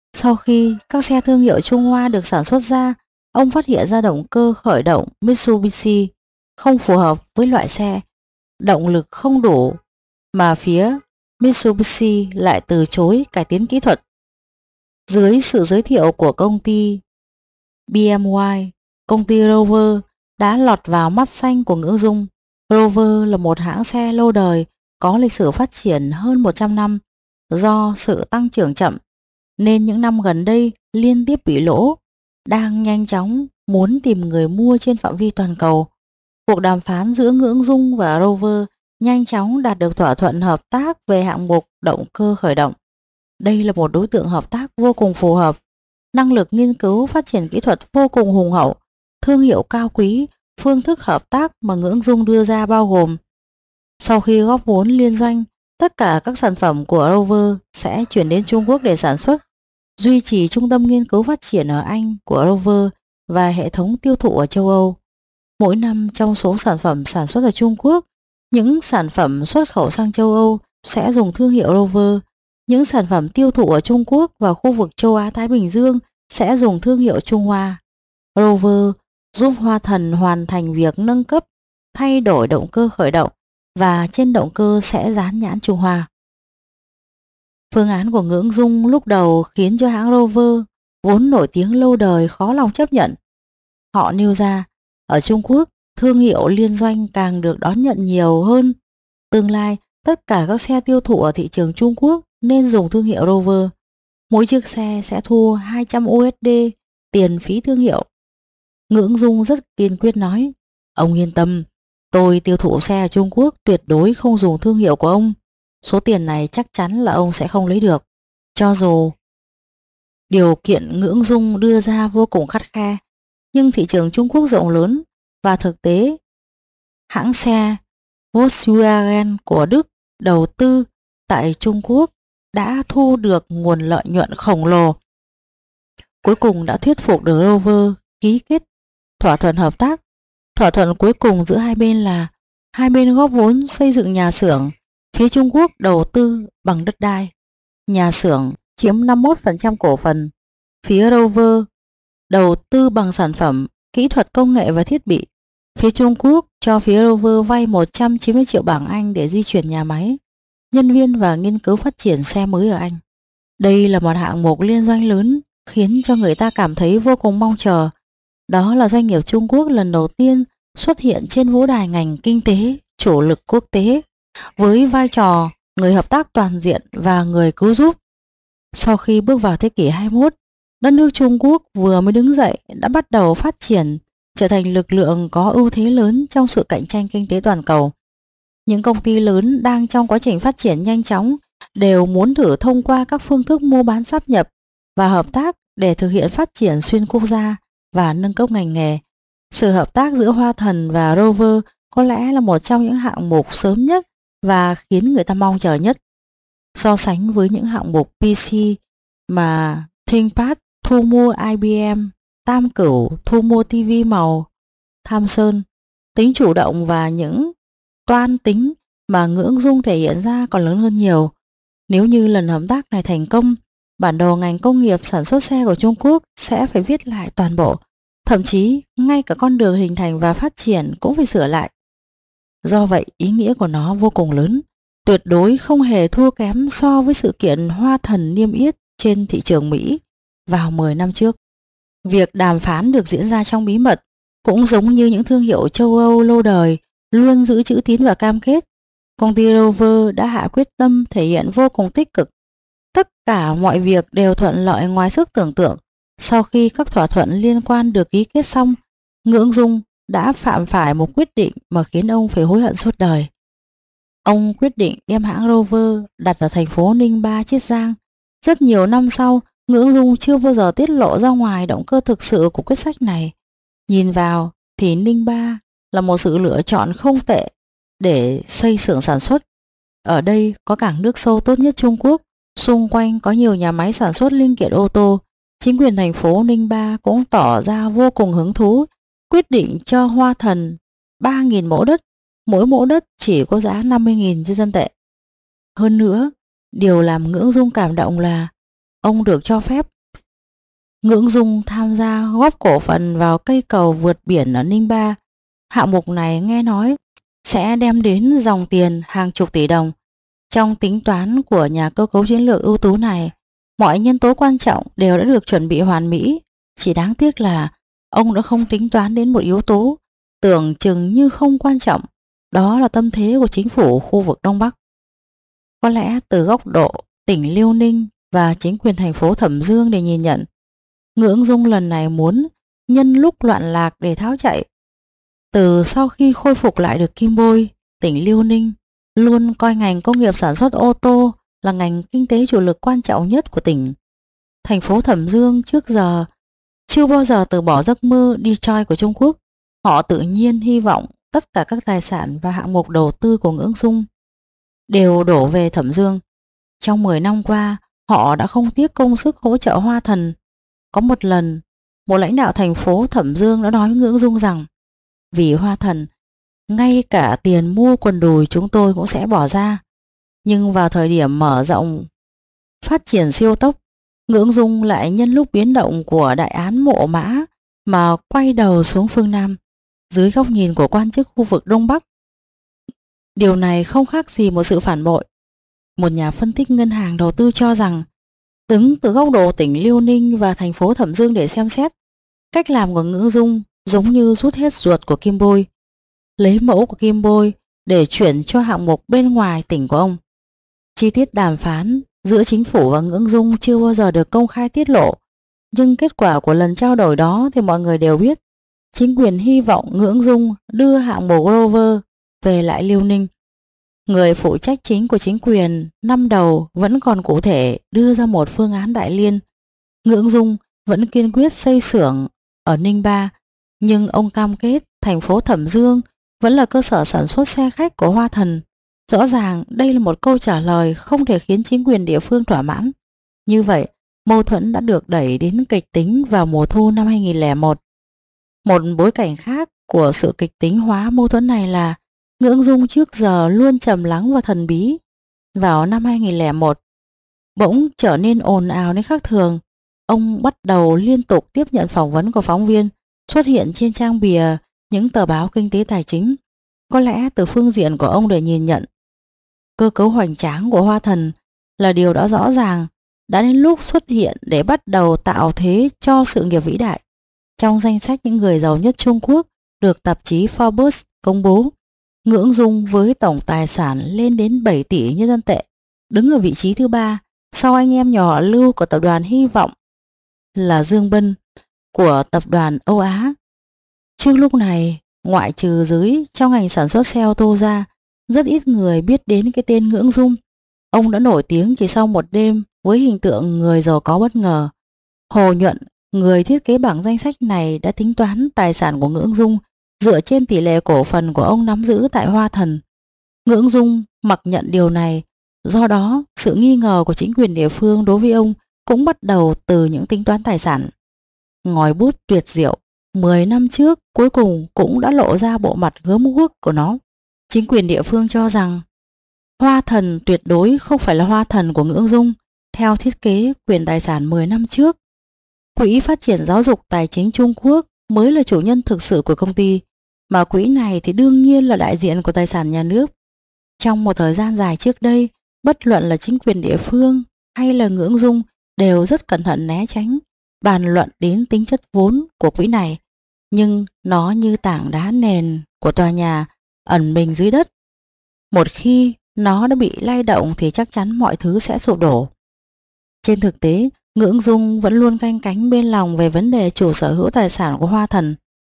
Sau khi các xe thương hiệu Trung Hoa được sản xuất ra, ông phát hiện ra động cơ khởi động Mitsubishi không phù hợp với loại xe, động lực không đủ, mà phía Mitsubishi lại từ chối cải tiến kỹ thuật. Dưới sự giới thiệu của công ty bê em vê, công ty Rover đã lọt vào mắt xanh của Ngưỡng Dung. Rover là một hãng xe lâu đời có lịch sử phát triển hơn một trăm năm. Do sự tăng trưởng chậm nên những năm gần đây liên tiếp bị lỗ, đang nhanh chóng muốn tìm người mua trên phạm vi toàn cầu. Cuộc đàm phán giữa Ngưỡng Dung và Rover nhanh chóng đạt được thỏa thuận hợp tác về hạng mục động cơ khởi động. Đây là một đối tượng hợp tác vô cùng phù hợp, năng lực nghiên cứu phát triển kỹ thuật vô cùng hùng hậu, thương hiệu cao quý. Phương thức hợp tác mà Ngưỡng Dung đưa ra bao gồm: sau khi góp vốn liên doanh, tất cả các sản phẩm của Rover sẽ chuyển đến Trung Quốc để sản xuất, duy trì trung tâm nghiên cứu phát triển ở Anh của Rover và hệ thống tiêu thụ ở châu Âu. Mỗi năm trong số sản phẩm sản xuất ở Trung Quốc, những sản phẩm xuất khẩu sang châu Âu sẽ dùng thương hiệu Rover. Những sản phẩm tiêu thụ ở Trung Quốc và khu vực châu Á-Thái Bình Dương sẽ dùng thương hiệu Trung Hoa. Rover giúp Hoa Thần hoàn thành việc nâng cấp, thay đổi động cơ khởi động và trên động cơ sẽ dán nhãn Trung Hoa. Phương án của Ngưỡng Dung lúc đầu khiến cho hãng Rover vốn nổi tiếng lâu đời khó lòng chấp nhận. Họ nêu ra, ở Trung Quốc, thương hiệu liên doanh càng được đón nhận nhiều hơn. Tương lai, tất cả các xe tiêu thụ ở thị trường Trung Quốc nên dùng thương hiệu Rover. Mỗi chiếc xe sẽ thu hai trăm đô la tiền phí thương hiệu. Ngưỡng Dung rất kiên quyết nói, ông yên tâm, tôi tiêu thụ xe ở Trung Quốc tuyệt đối không dùng thương hiệu của ông. Số tiền này chắc chắn là ông sẽ không lấy được. Cho dù điều kiện Ngưỡng Dung đưa ra vô cùng khắt khe, nhưng thị trường Trung Quốc rộng lớn và thực tế hãng xe Volkswagen của Đức đầu tư tại Trung Quốc đã thu được nguồn lợi nhuận khổng lồ. Cuối cùng đã thuyết phục được Rover ký kết thỏa thuận hợp tác. Thỏa thuận cuối cùng giữa hai bên là hai bên góp vốn xây dựng nhà xưởng, phía Trung Quốc đầu tư bằng đất đai. Nhà xưởng chiếm năm mươi mốt phần trăm cổ phần, phía Rover đầu tư bằng sản phẩm, kỹ thuật công nghệ và thiết bị. Phía Trung Quốc cho phía Rover vay một trăm chín mươi triệu bảng Anh để di chuyển nhà máy, nhân viên và nghiên cứu phát triển xe mới ở Anh. Đây là một hạng mục liên doanh lớn khiến cho người ta cảm thấy vô cùng mong chờ. Đó là doanh nghiệp Trung Quốc lần đầu tiên xuất hiện trên vũ đài ngành kinh tế chủ lực quốc tế với vai trò người hợp tác toàn diện và người cứu giúp. Sau khi bước vào thế kỷ hai mươi mốt, đất nước Trung Quốc vừa mới đứng dậy đã bắt đầu phát triển, trở thành lực lượng có ưu thế lớn trong sự cạnh tranh kinh tế toàn cầu. Những công ty lớn đang trong quá trình phát triển nhanh chóng đều muốn thử thông qua các phương thức mua bán sáp nhập và hợp tác để thực hiện phát triển xuyên quốc gia và nâng cấp ngành nghề. Sự hợp tác giữa Hoa Thần và Rover có lẽ là một trong những hạng mục sớm nhất và khiến người ta mong chờ nhất. So sánh với những hạng mục pê xê mà ThinkPad thu mua i bê em, Tam Cửu thu mua ti vi màu, Thomson, tính chủ động và những toan tính mà Ngưỡng Dung thể hiện ra còn lớn hơn nhiều. Nếu như lần hợp tác này thành công, bản đồ ngành công nghiệp sản xuất xe của Trung Quốc sẽ phải viết lại toàn bộ, thậm chí ngay cả con đường hình thành và phát triển cũng phải sửa lại. Do vậy, ý nghĩa của nó vô cùng lớn, tuyệt đối không hề thua kém so với sự kiện Hoa Thần niêm yết trên thị trường Mỹ vào mười năm trước. Việc đàm phán được diễn ra trong bí mật, cũng giống như những thương hiệu châu Âu lâu đời luôn giữ chữ tín và cam kết. Công ty Rover đã hạ quyết tâm thể hiện vô cùng tích cực. Tất cả mọi việc đều thuận lợi ngoài sức tưởng tượng. Sau khi các thỏa thuận liên quan được ký kết xong, Ngưỡng Dung đã phạm phải một quyết định mà khiến ông phải hối hận suốt đời. Ông quyết định đem hãng Rover đặt ở thành phố Ninh Ba, Chiết Giang. Rất nhiều năm sau, Ngưỡng Dung chưa bao giờ tiết lộ ra ngoài động cơ thực sự của quyết sách này. Nhìn vào thì Ninh Ba là một sự lựa chọn không tệ để xây xưởng sản xuất. Ở đây có cảng nước sâu tốt nhất Trung Quốc, xung quanh có nhiều nhà máy sản xuất linh kiện ô tô. Chính quyền thành phố Ninh Ba cũng tỏ ra vô cùng hứng thú, quyết định cho Hoa Thần ba nghìn mẫu đất, mỗi mẫu đất chỉ có giá năm mươi nghìn nhân dân tệ. Hơn nữa, điều làm Ngưỡng Dung cảm động là ông được cho phép Ngưỡng Dung tham gia góp cổ phần vào cây cầu vượt biển ở Ninh Ba. Hạng mục này nghe nói sẽ đem đến dòng tiền hàng chục tỷ đồng. Trong tính toán của nhà cơ cấu chiến lược ưu tú này, mọi nhân tố quan trọng đều đã được chuẩn bị hoàn mỹ. Chỉ đáng tiếc là ông đã không tính toán đến một yếu tố tưởng chừng như không quan trọng, đó là tâm thế của chính phủ khu vực Đông Bắc. Có lẽ từ góc độ tỉnh Liêu Ninh và chính quyền thành phố Thẩm Dương để nhìn nhận, Ngưỡng Dung lần này muốn nhân lúc loạn lạc để tháo chạy. Từ sau khi khôi phục lại được kim bôi, tỉnh Liêu Ninh luôn coi ngành công nghiệp sản xuất ô tô là ngành kinh tế chủ lực quan trọng nhất của tỉnh. Thành phố Thẩm Dương trước giờ chưa bao giờ từ bỏ giấc mơ đi choi của Trung Quốc. Họ tự nhiên hy vọng tất cả các tài sản và hạng mục đầu tư của Ngưỡng Dung đều đổ về Thẩm Dương. Trong mười năm qua, họ đã không tiếc công sức hỗ trợ Hoa Thần. Có một lần, một lãnh đạo thành phố Thẩm Dương đã nói với Ngưỡng Dung rằng vì Hoa Thần, ngay cả tiền mua quần đùi chúng tôi cũng sẽ bỏ ra. Nhưng vào thời điểm mở rộng phát triển siêu tốc, Ngưỡng Dung lại nhân lúc biến động của đại án Mộ Mã mà quay đầu xuống phương Nam. Dưới góc nhìn của quan chức khu vực Đông Bắc, điều này không khác gì một sự phản bội. Một nhà phân tích ngân hàng đầu tư cho rằng, đứng từ góc độ tỉnh Liêu Ninh và thành phố Thẩm Dương để xem xét, cách làm của Ngưỡng Dung giống như rút hết ruột của kim bôi, lấy mẫu của kim bôi để chuyển cho hạng mục bên ngoài tỉnh của ông. Chi tiết đàm phán giữa chính phủ và Ngưỡng Dung chưa bao giờ được công khai tiết lộ, nhưng kết quả của lần trao đổi đó thì mọi người đều biết. Chính quyền hy vọng Ngưỡng Dung đưa hạng mục Rover về lại Liêu Ninh. Người phụ trách chính của chính quyền năm đầu vẫn còn cụ thể đưa ra một phương án đại liên. Ngưỡng Dung vẫn kiên quyết xây xưởng ở Ninh Ba, nhưng ông cam kết thành phố Thẩm Dương vẫn là cơ sở sản xuất xe khách của Hoa Thần. Rõ ràng đây là một câu trả lời không thể khiến chính quyền địa phương thỏa mãn. Như vậy, mâu thuẫn đã được đẩy đến kịch tính vào mùa thu năm hai nghìn không trăm lẻ một. Một bối cảnh khác của sự kịch tính hóa mâu thuẫn này là Ngưỡng Dung trước giờ luôn trầm lắng và thần bí. Vào năm hai nghìn không trăm lẻ một, bỗng trở nên ồn ào đến khác thường. Ông bắt đầu liên tục tiếp nhận phỏng vấn của phóng viên, xuất hiện trên trang bìa những tờ báo kinh tế tài chính. Có lẽ từ phương diện của ông để nhìn nhận cơ cấu hoành tráng của Hoa Thần là điều đã rõ ràng, đã đến lúc xuất hiện để bắt đầu tạo thế cho sự nghiệp vĩ đại. Trong danh sách những người giàu nhất Trung Quốc được tạp chí Forbes công bố, Ngưỡng Dung với tổng tài sản lên đến bảy tỷ nhân dân tệ, đứng ở vị trí thứ ba sau anh em nhỏ Lưu của tập đoàn Hy Vọng là Dương Bân của tập đoàn Âu Á. Trước lúc này, ngoại trừ giới trong ngành sản xuất xe ô tô ra, rất ít người biết đến cái tên Ngưỡng Dung. Ông đã nổi tiếng chỉ sau một đêm với hình tượng người giàu có bất ngờ. Hồ Nhuận, người thiết kế bảng danh sách này, đã tính toán tài sản của Ngưỡng Dung dựa trên tỷ lệ cổ phần của ông nắm giữ tại Hoa Thần. Ngưỡng Dung mặc nhận điều này, do đó sự nghi ngờ của chính quyền địa phương đối với ông cũng bắt đầu từ những tính toán tài sản. Ngòi bút tuyệt diệu mười năm trước cuối cùng cũng đã lộ ra bộ mặt gớm ghuốc của nó. Chính quyền địa phương cho rằng Hoa Thần tuyệt đối không phải là Hoa Thần của Ngưỡng Dung theo thiết kế quyền tài sản mười năm trước. Quỹ phát triển giáo dục tài chính Trung Quốc mới là chủ nhân thực sự của công ty, mà quỹ này thì đương nhiên là đại diện của tài sản nhà nước. Trong một thời gian dài trước đây, bất luận là chính quyền địa phương hay là Ngưỡng Dung đều rất cẩn thận né tránh bàn luận đến tính chất vốn của quỹ này, nhưng nó như tảng đá nền của tòa nhà ẩn mình dưới đất. Một khi nó đã bị lay động thì chắc chắn mọi thứ sẽ sụp đổ. Trên thực tế, Ngưỡng Dung vẫn luôn canh cánh bên lòng về vấn đề chủ sở hữu tài sản của Hoa Thần.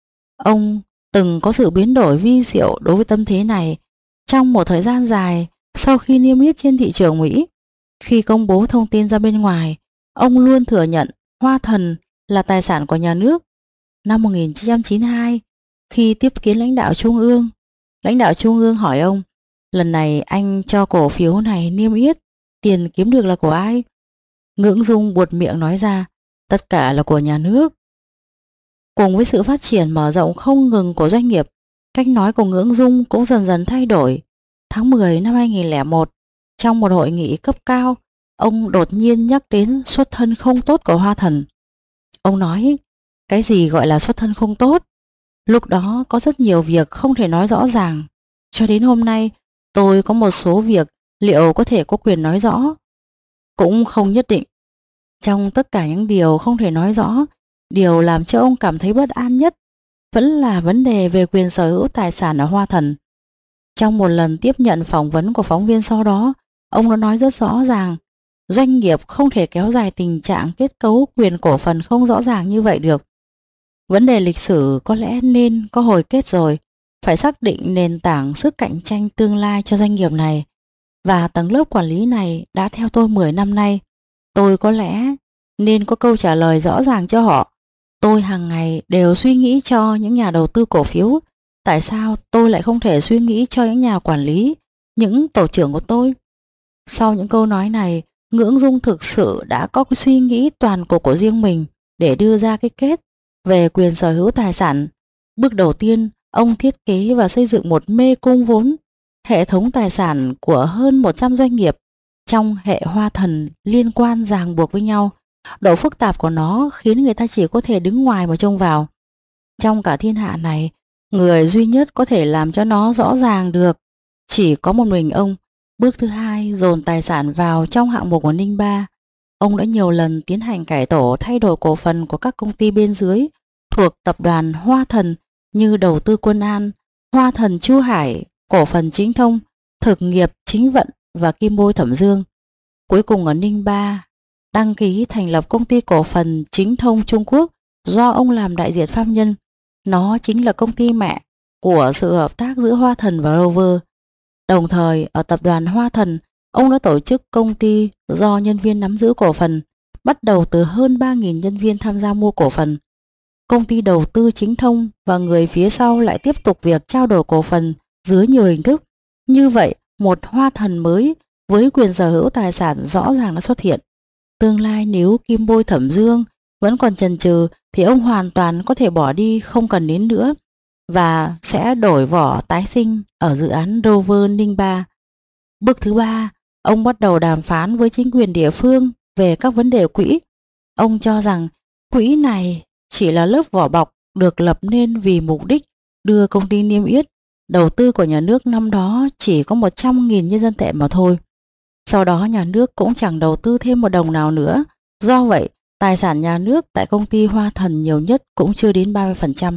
Ông từng có sự biến đổi vi diệu đối với tâm thế này trong một thời gian dài sau khi niêm yết trên thị trường Mỹ. Khi công bố thông tin ra bên ngoài, ông luôn thừa nhận Hoa Thần là tài sản của nhà nước. Năm một nghìn chín trăm chín mươi hai, khi tiếp kiến lãnh đạo Trung ương, lãnh đạo Trung ương hỏi ông, lần này anh cho cổ phiếu này niêm yết, tiền kiếm được là của ai? Ngưỡng Dung buột miệng nói ra, tất cả là của nhà nước. Cùng với sự phát triển mở rộng không ngừng của doanh nghiệp, cách nói của Ngưỡng Dung cũng dần dần thay đổi. Tháng mười năm hai nghìn không trăm lẻ một, trong một hội nghị cấp cao, ông đột nhiên nhắc đến xuất thân không tốt của Hoa Thần. Ông nói cái gì gọi là xuất thân không tốt. Lúc đó có rất nhiều việc không thể nói rõ ràng. Cho đến hôm nay tôi có một số việc liệu có thể có quyền nói rõ? Cũng không nhất định. Trong tất cả những điều không thể nói rõ, điều làm cho ông cảm thấy bất an nhất vẫn là vấn đề về quyền sở hữu tài sản ở Hoa Thần. Trong một lần tiếp nhận phỏng vấn của phóng viên sau đó, ông đã nói rất rõ ràng, doanh nghiệp không thể kéo dài tình trạng kết cấu quyền cổ phần không rõ ràng như vậy được. Vấn đề lịch sử có lẽ nên có hồi kết rồi, phải xác định nền tảng sức cạnh tranh tương lai cho doanh nghiệp này. Và tầng lớp quản lý này đã theo tôi mười năm nay. Tôi có lẽ nên có câu trả lời rõ ràng cho họ. Tôi hàng ngày đều suy nghĩ cho những nhà đầu tư cổ phiếu. Tại sao tôi lại không thể suy nghĩ cho những nhà quản lý, những tổ trưởng của tôi? Sau những câu nói này, Ngưỡng Dung thực sự đã có cái suy nghĩ toàn cục của riêng mình để đưa ra cái kết về quyền sở hữu tài sản. Bước đầu tiên, ông thiết kế và xây dựng một mê cung vốn, hệ thống tài sản của hơn một trăm doanh nghiệp trong hệ Hoa Thần liên quan ràng buộc với nhau. Độ phức tạp của nó khiến người ta chỉ có thể đứng ngoài mà trông vào. Trong cả thiên hạ này, người duy nhất có thể làm cho nó rõ ràng được chỉ có một mình ông. Bước thứ hai, dồn tài sản vào trong hạng mục của Ninh Ba. Ông đã nhiều lần tiến hành cải tổ, thay đổi cổ phần của các công ty bên dưới thuộc tập đoàn Hoa Thần như Đầu tư Quân An, Hoa Thần Chu Hải, Cổ phần Chính Thông, Thực nghiệp Chính Vận và Kim Bôi Thẩm Dương. Cuối cùng ở Ninh Ba đăng ký thành lập công ty cổ phần Chính Thông Trung Quốc do ông làm đại diện pháp nhân. Nó chính là công ty mẹ của sự hợp tác giữa Hoa Thần và Rover. Đồng thời ở tập đoàn Hoa Thần, ông đã tổ chức công ty do nhân viên nắm giữ cổ phần, bắt đầu từ hơn ba nghìn nhân viên tham gia mua cổ phần. Công ty đầu tư Chính Thông và người phía sau lại tiếp tục việc trao đổi cổ phần dưới nhiều hình thức. Như vậy, một Hoa Thần mới với quyền sở hữu tài sản rõ ràng đã xuất hiện. Tương lai nếu Kim Bôi Thẩm Dương vẫn còn chần chừ thì ông hoàn toàn có thể bỏ đi, không cần đến nữa, và sẽ đổi vỏ tái sinh ở dự án Rover Ninh Ba. Bước thứ ba, ông bắt đầu đàm phán với chính quyền địa phương về các vấn đề quỹ. Ông cho rằng quỹ này chỉ là lớp vỏ bọc được lập nên vì mục đích đưa công ty niêm yết. Đầu tư của nhà nước năm đó chỉ có một trăm nghìn nhân dân tệ mà thôi. Sau đó nhà nước cũng chẳng đầu tư thêm một đồng nào nữa. Do vậy, tài sản nhà nước tại công ty Hoa Thần nhiều nhất cũng chưa đến ba mươi phần trăm.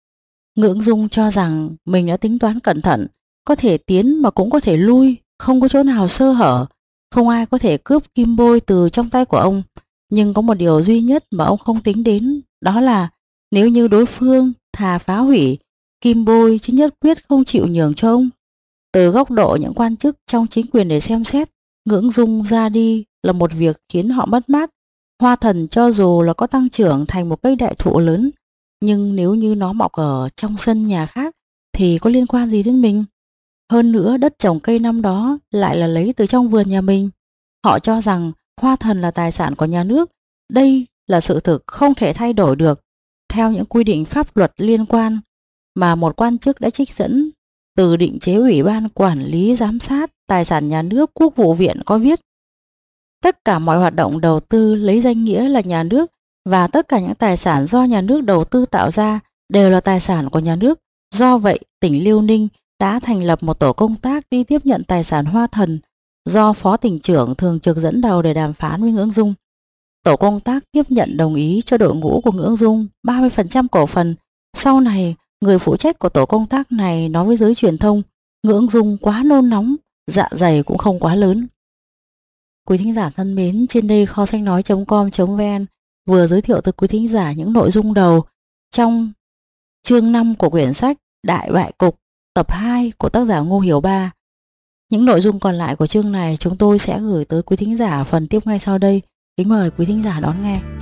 Ngưỡng Dung cho rằng mình đã tính toán cẩn thận, có thể tiến mà cũng có thể lui, không có chỗ nào sơ hở, không ai có thể cướp Kim Bôi từ trong tay của ông. Nhưng có một điều duy nhất mà ông không tính đến, đó là nếu như đối phương thà phá hủy Kim Bôi chứ nhất quyết không chịu nhường cho ông. Từ góc độ những quan chức trong chính quyền để xem xét, Ngưỡng Dung ra đi là một việc khiến họ mất mát. Hoa Thần cho dù là có tăng trưởng thành một cây đại thụ lớn, nhưng nếu như nó mọc ở trong sân nhà khác thì có liên quan gì đến mình? Hơn nữa đất trồng cây năm đó lại là lấy từ trong vườn nhà mình. Họ cho rằng Hoa Thần là tài sản của nhà nước. Đây là sự thực không thể thay đổi được theo những quy định pháp luật liên quan mà một quan chức đã trích dẫn từ định chế Ủy ban Quản lý Giám sát Tài sản Nhà nước Quốc vụ viện có viết: tất cả mọi hoạt động đầu tư lấy danh nghĩa là nhà nước và tất cả những tài sản do nhà nước đầu tư tạo ra đều là tài sản của nhà nước. Do vậy, tỉnh Liêu Ninh đã thành lập một tổ công tác đi tiếp nhận tài sản Hoa Thần do Phó tỉnh trưởng thường trực dẫn đầu để đàm phán với Ngưỡng Dung. Tổ công tác tiếp nhận đồng ý cho đội ngũ của Ngưỡng Dung ba mươi phần trăm cổ phần. Sau này, người phụ trách của tổ công tác này nói với giới truyền thông, Ngưỡng Dung quá nôn nóng, dạ dày cũng không quá lớn. Quý thính giả thân mến, trên đây kho sách nói chấm com chấm vn vừa giới thiệu tới quý thính giả những nội dung đầu trong chương năm của quyển sách Đại Bại Cục tập hai của tác giả Ngô Hiểu Ba. Những nội dung còn lại của chương này chúng tôi sẽ gửi tới quý thính giả phần tiếp ngay sau đây. Kính mời quý thính giả đón nghe.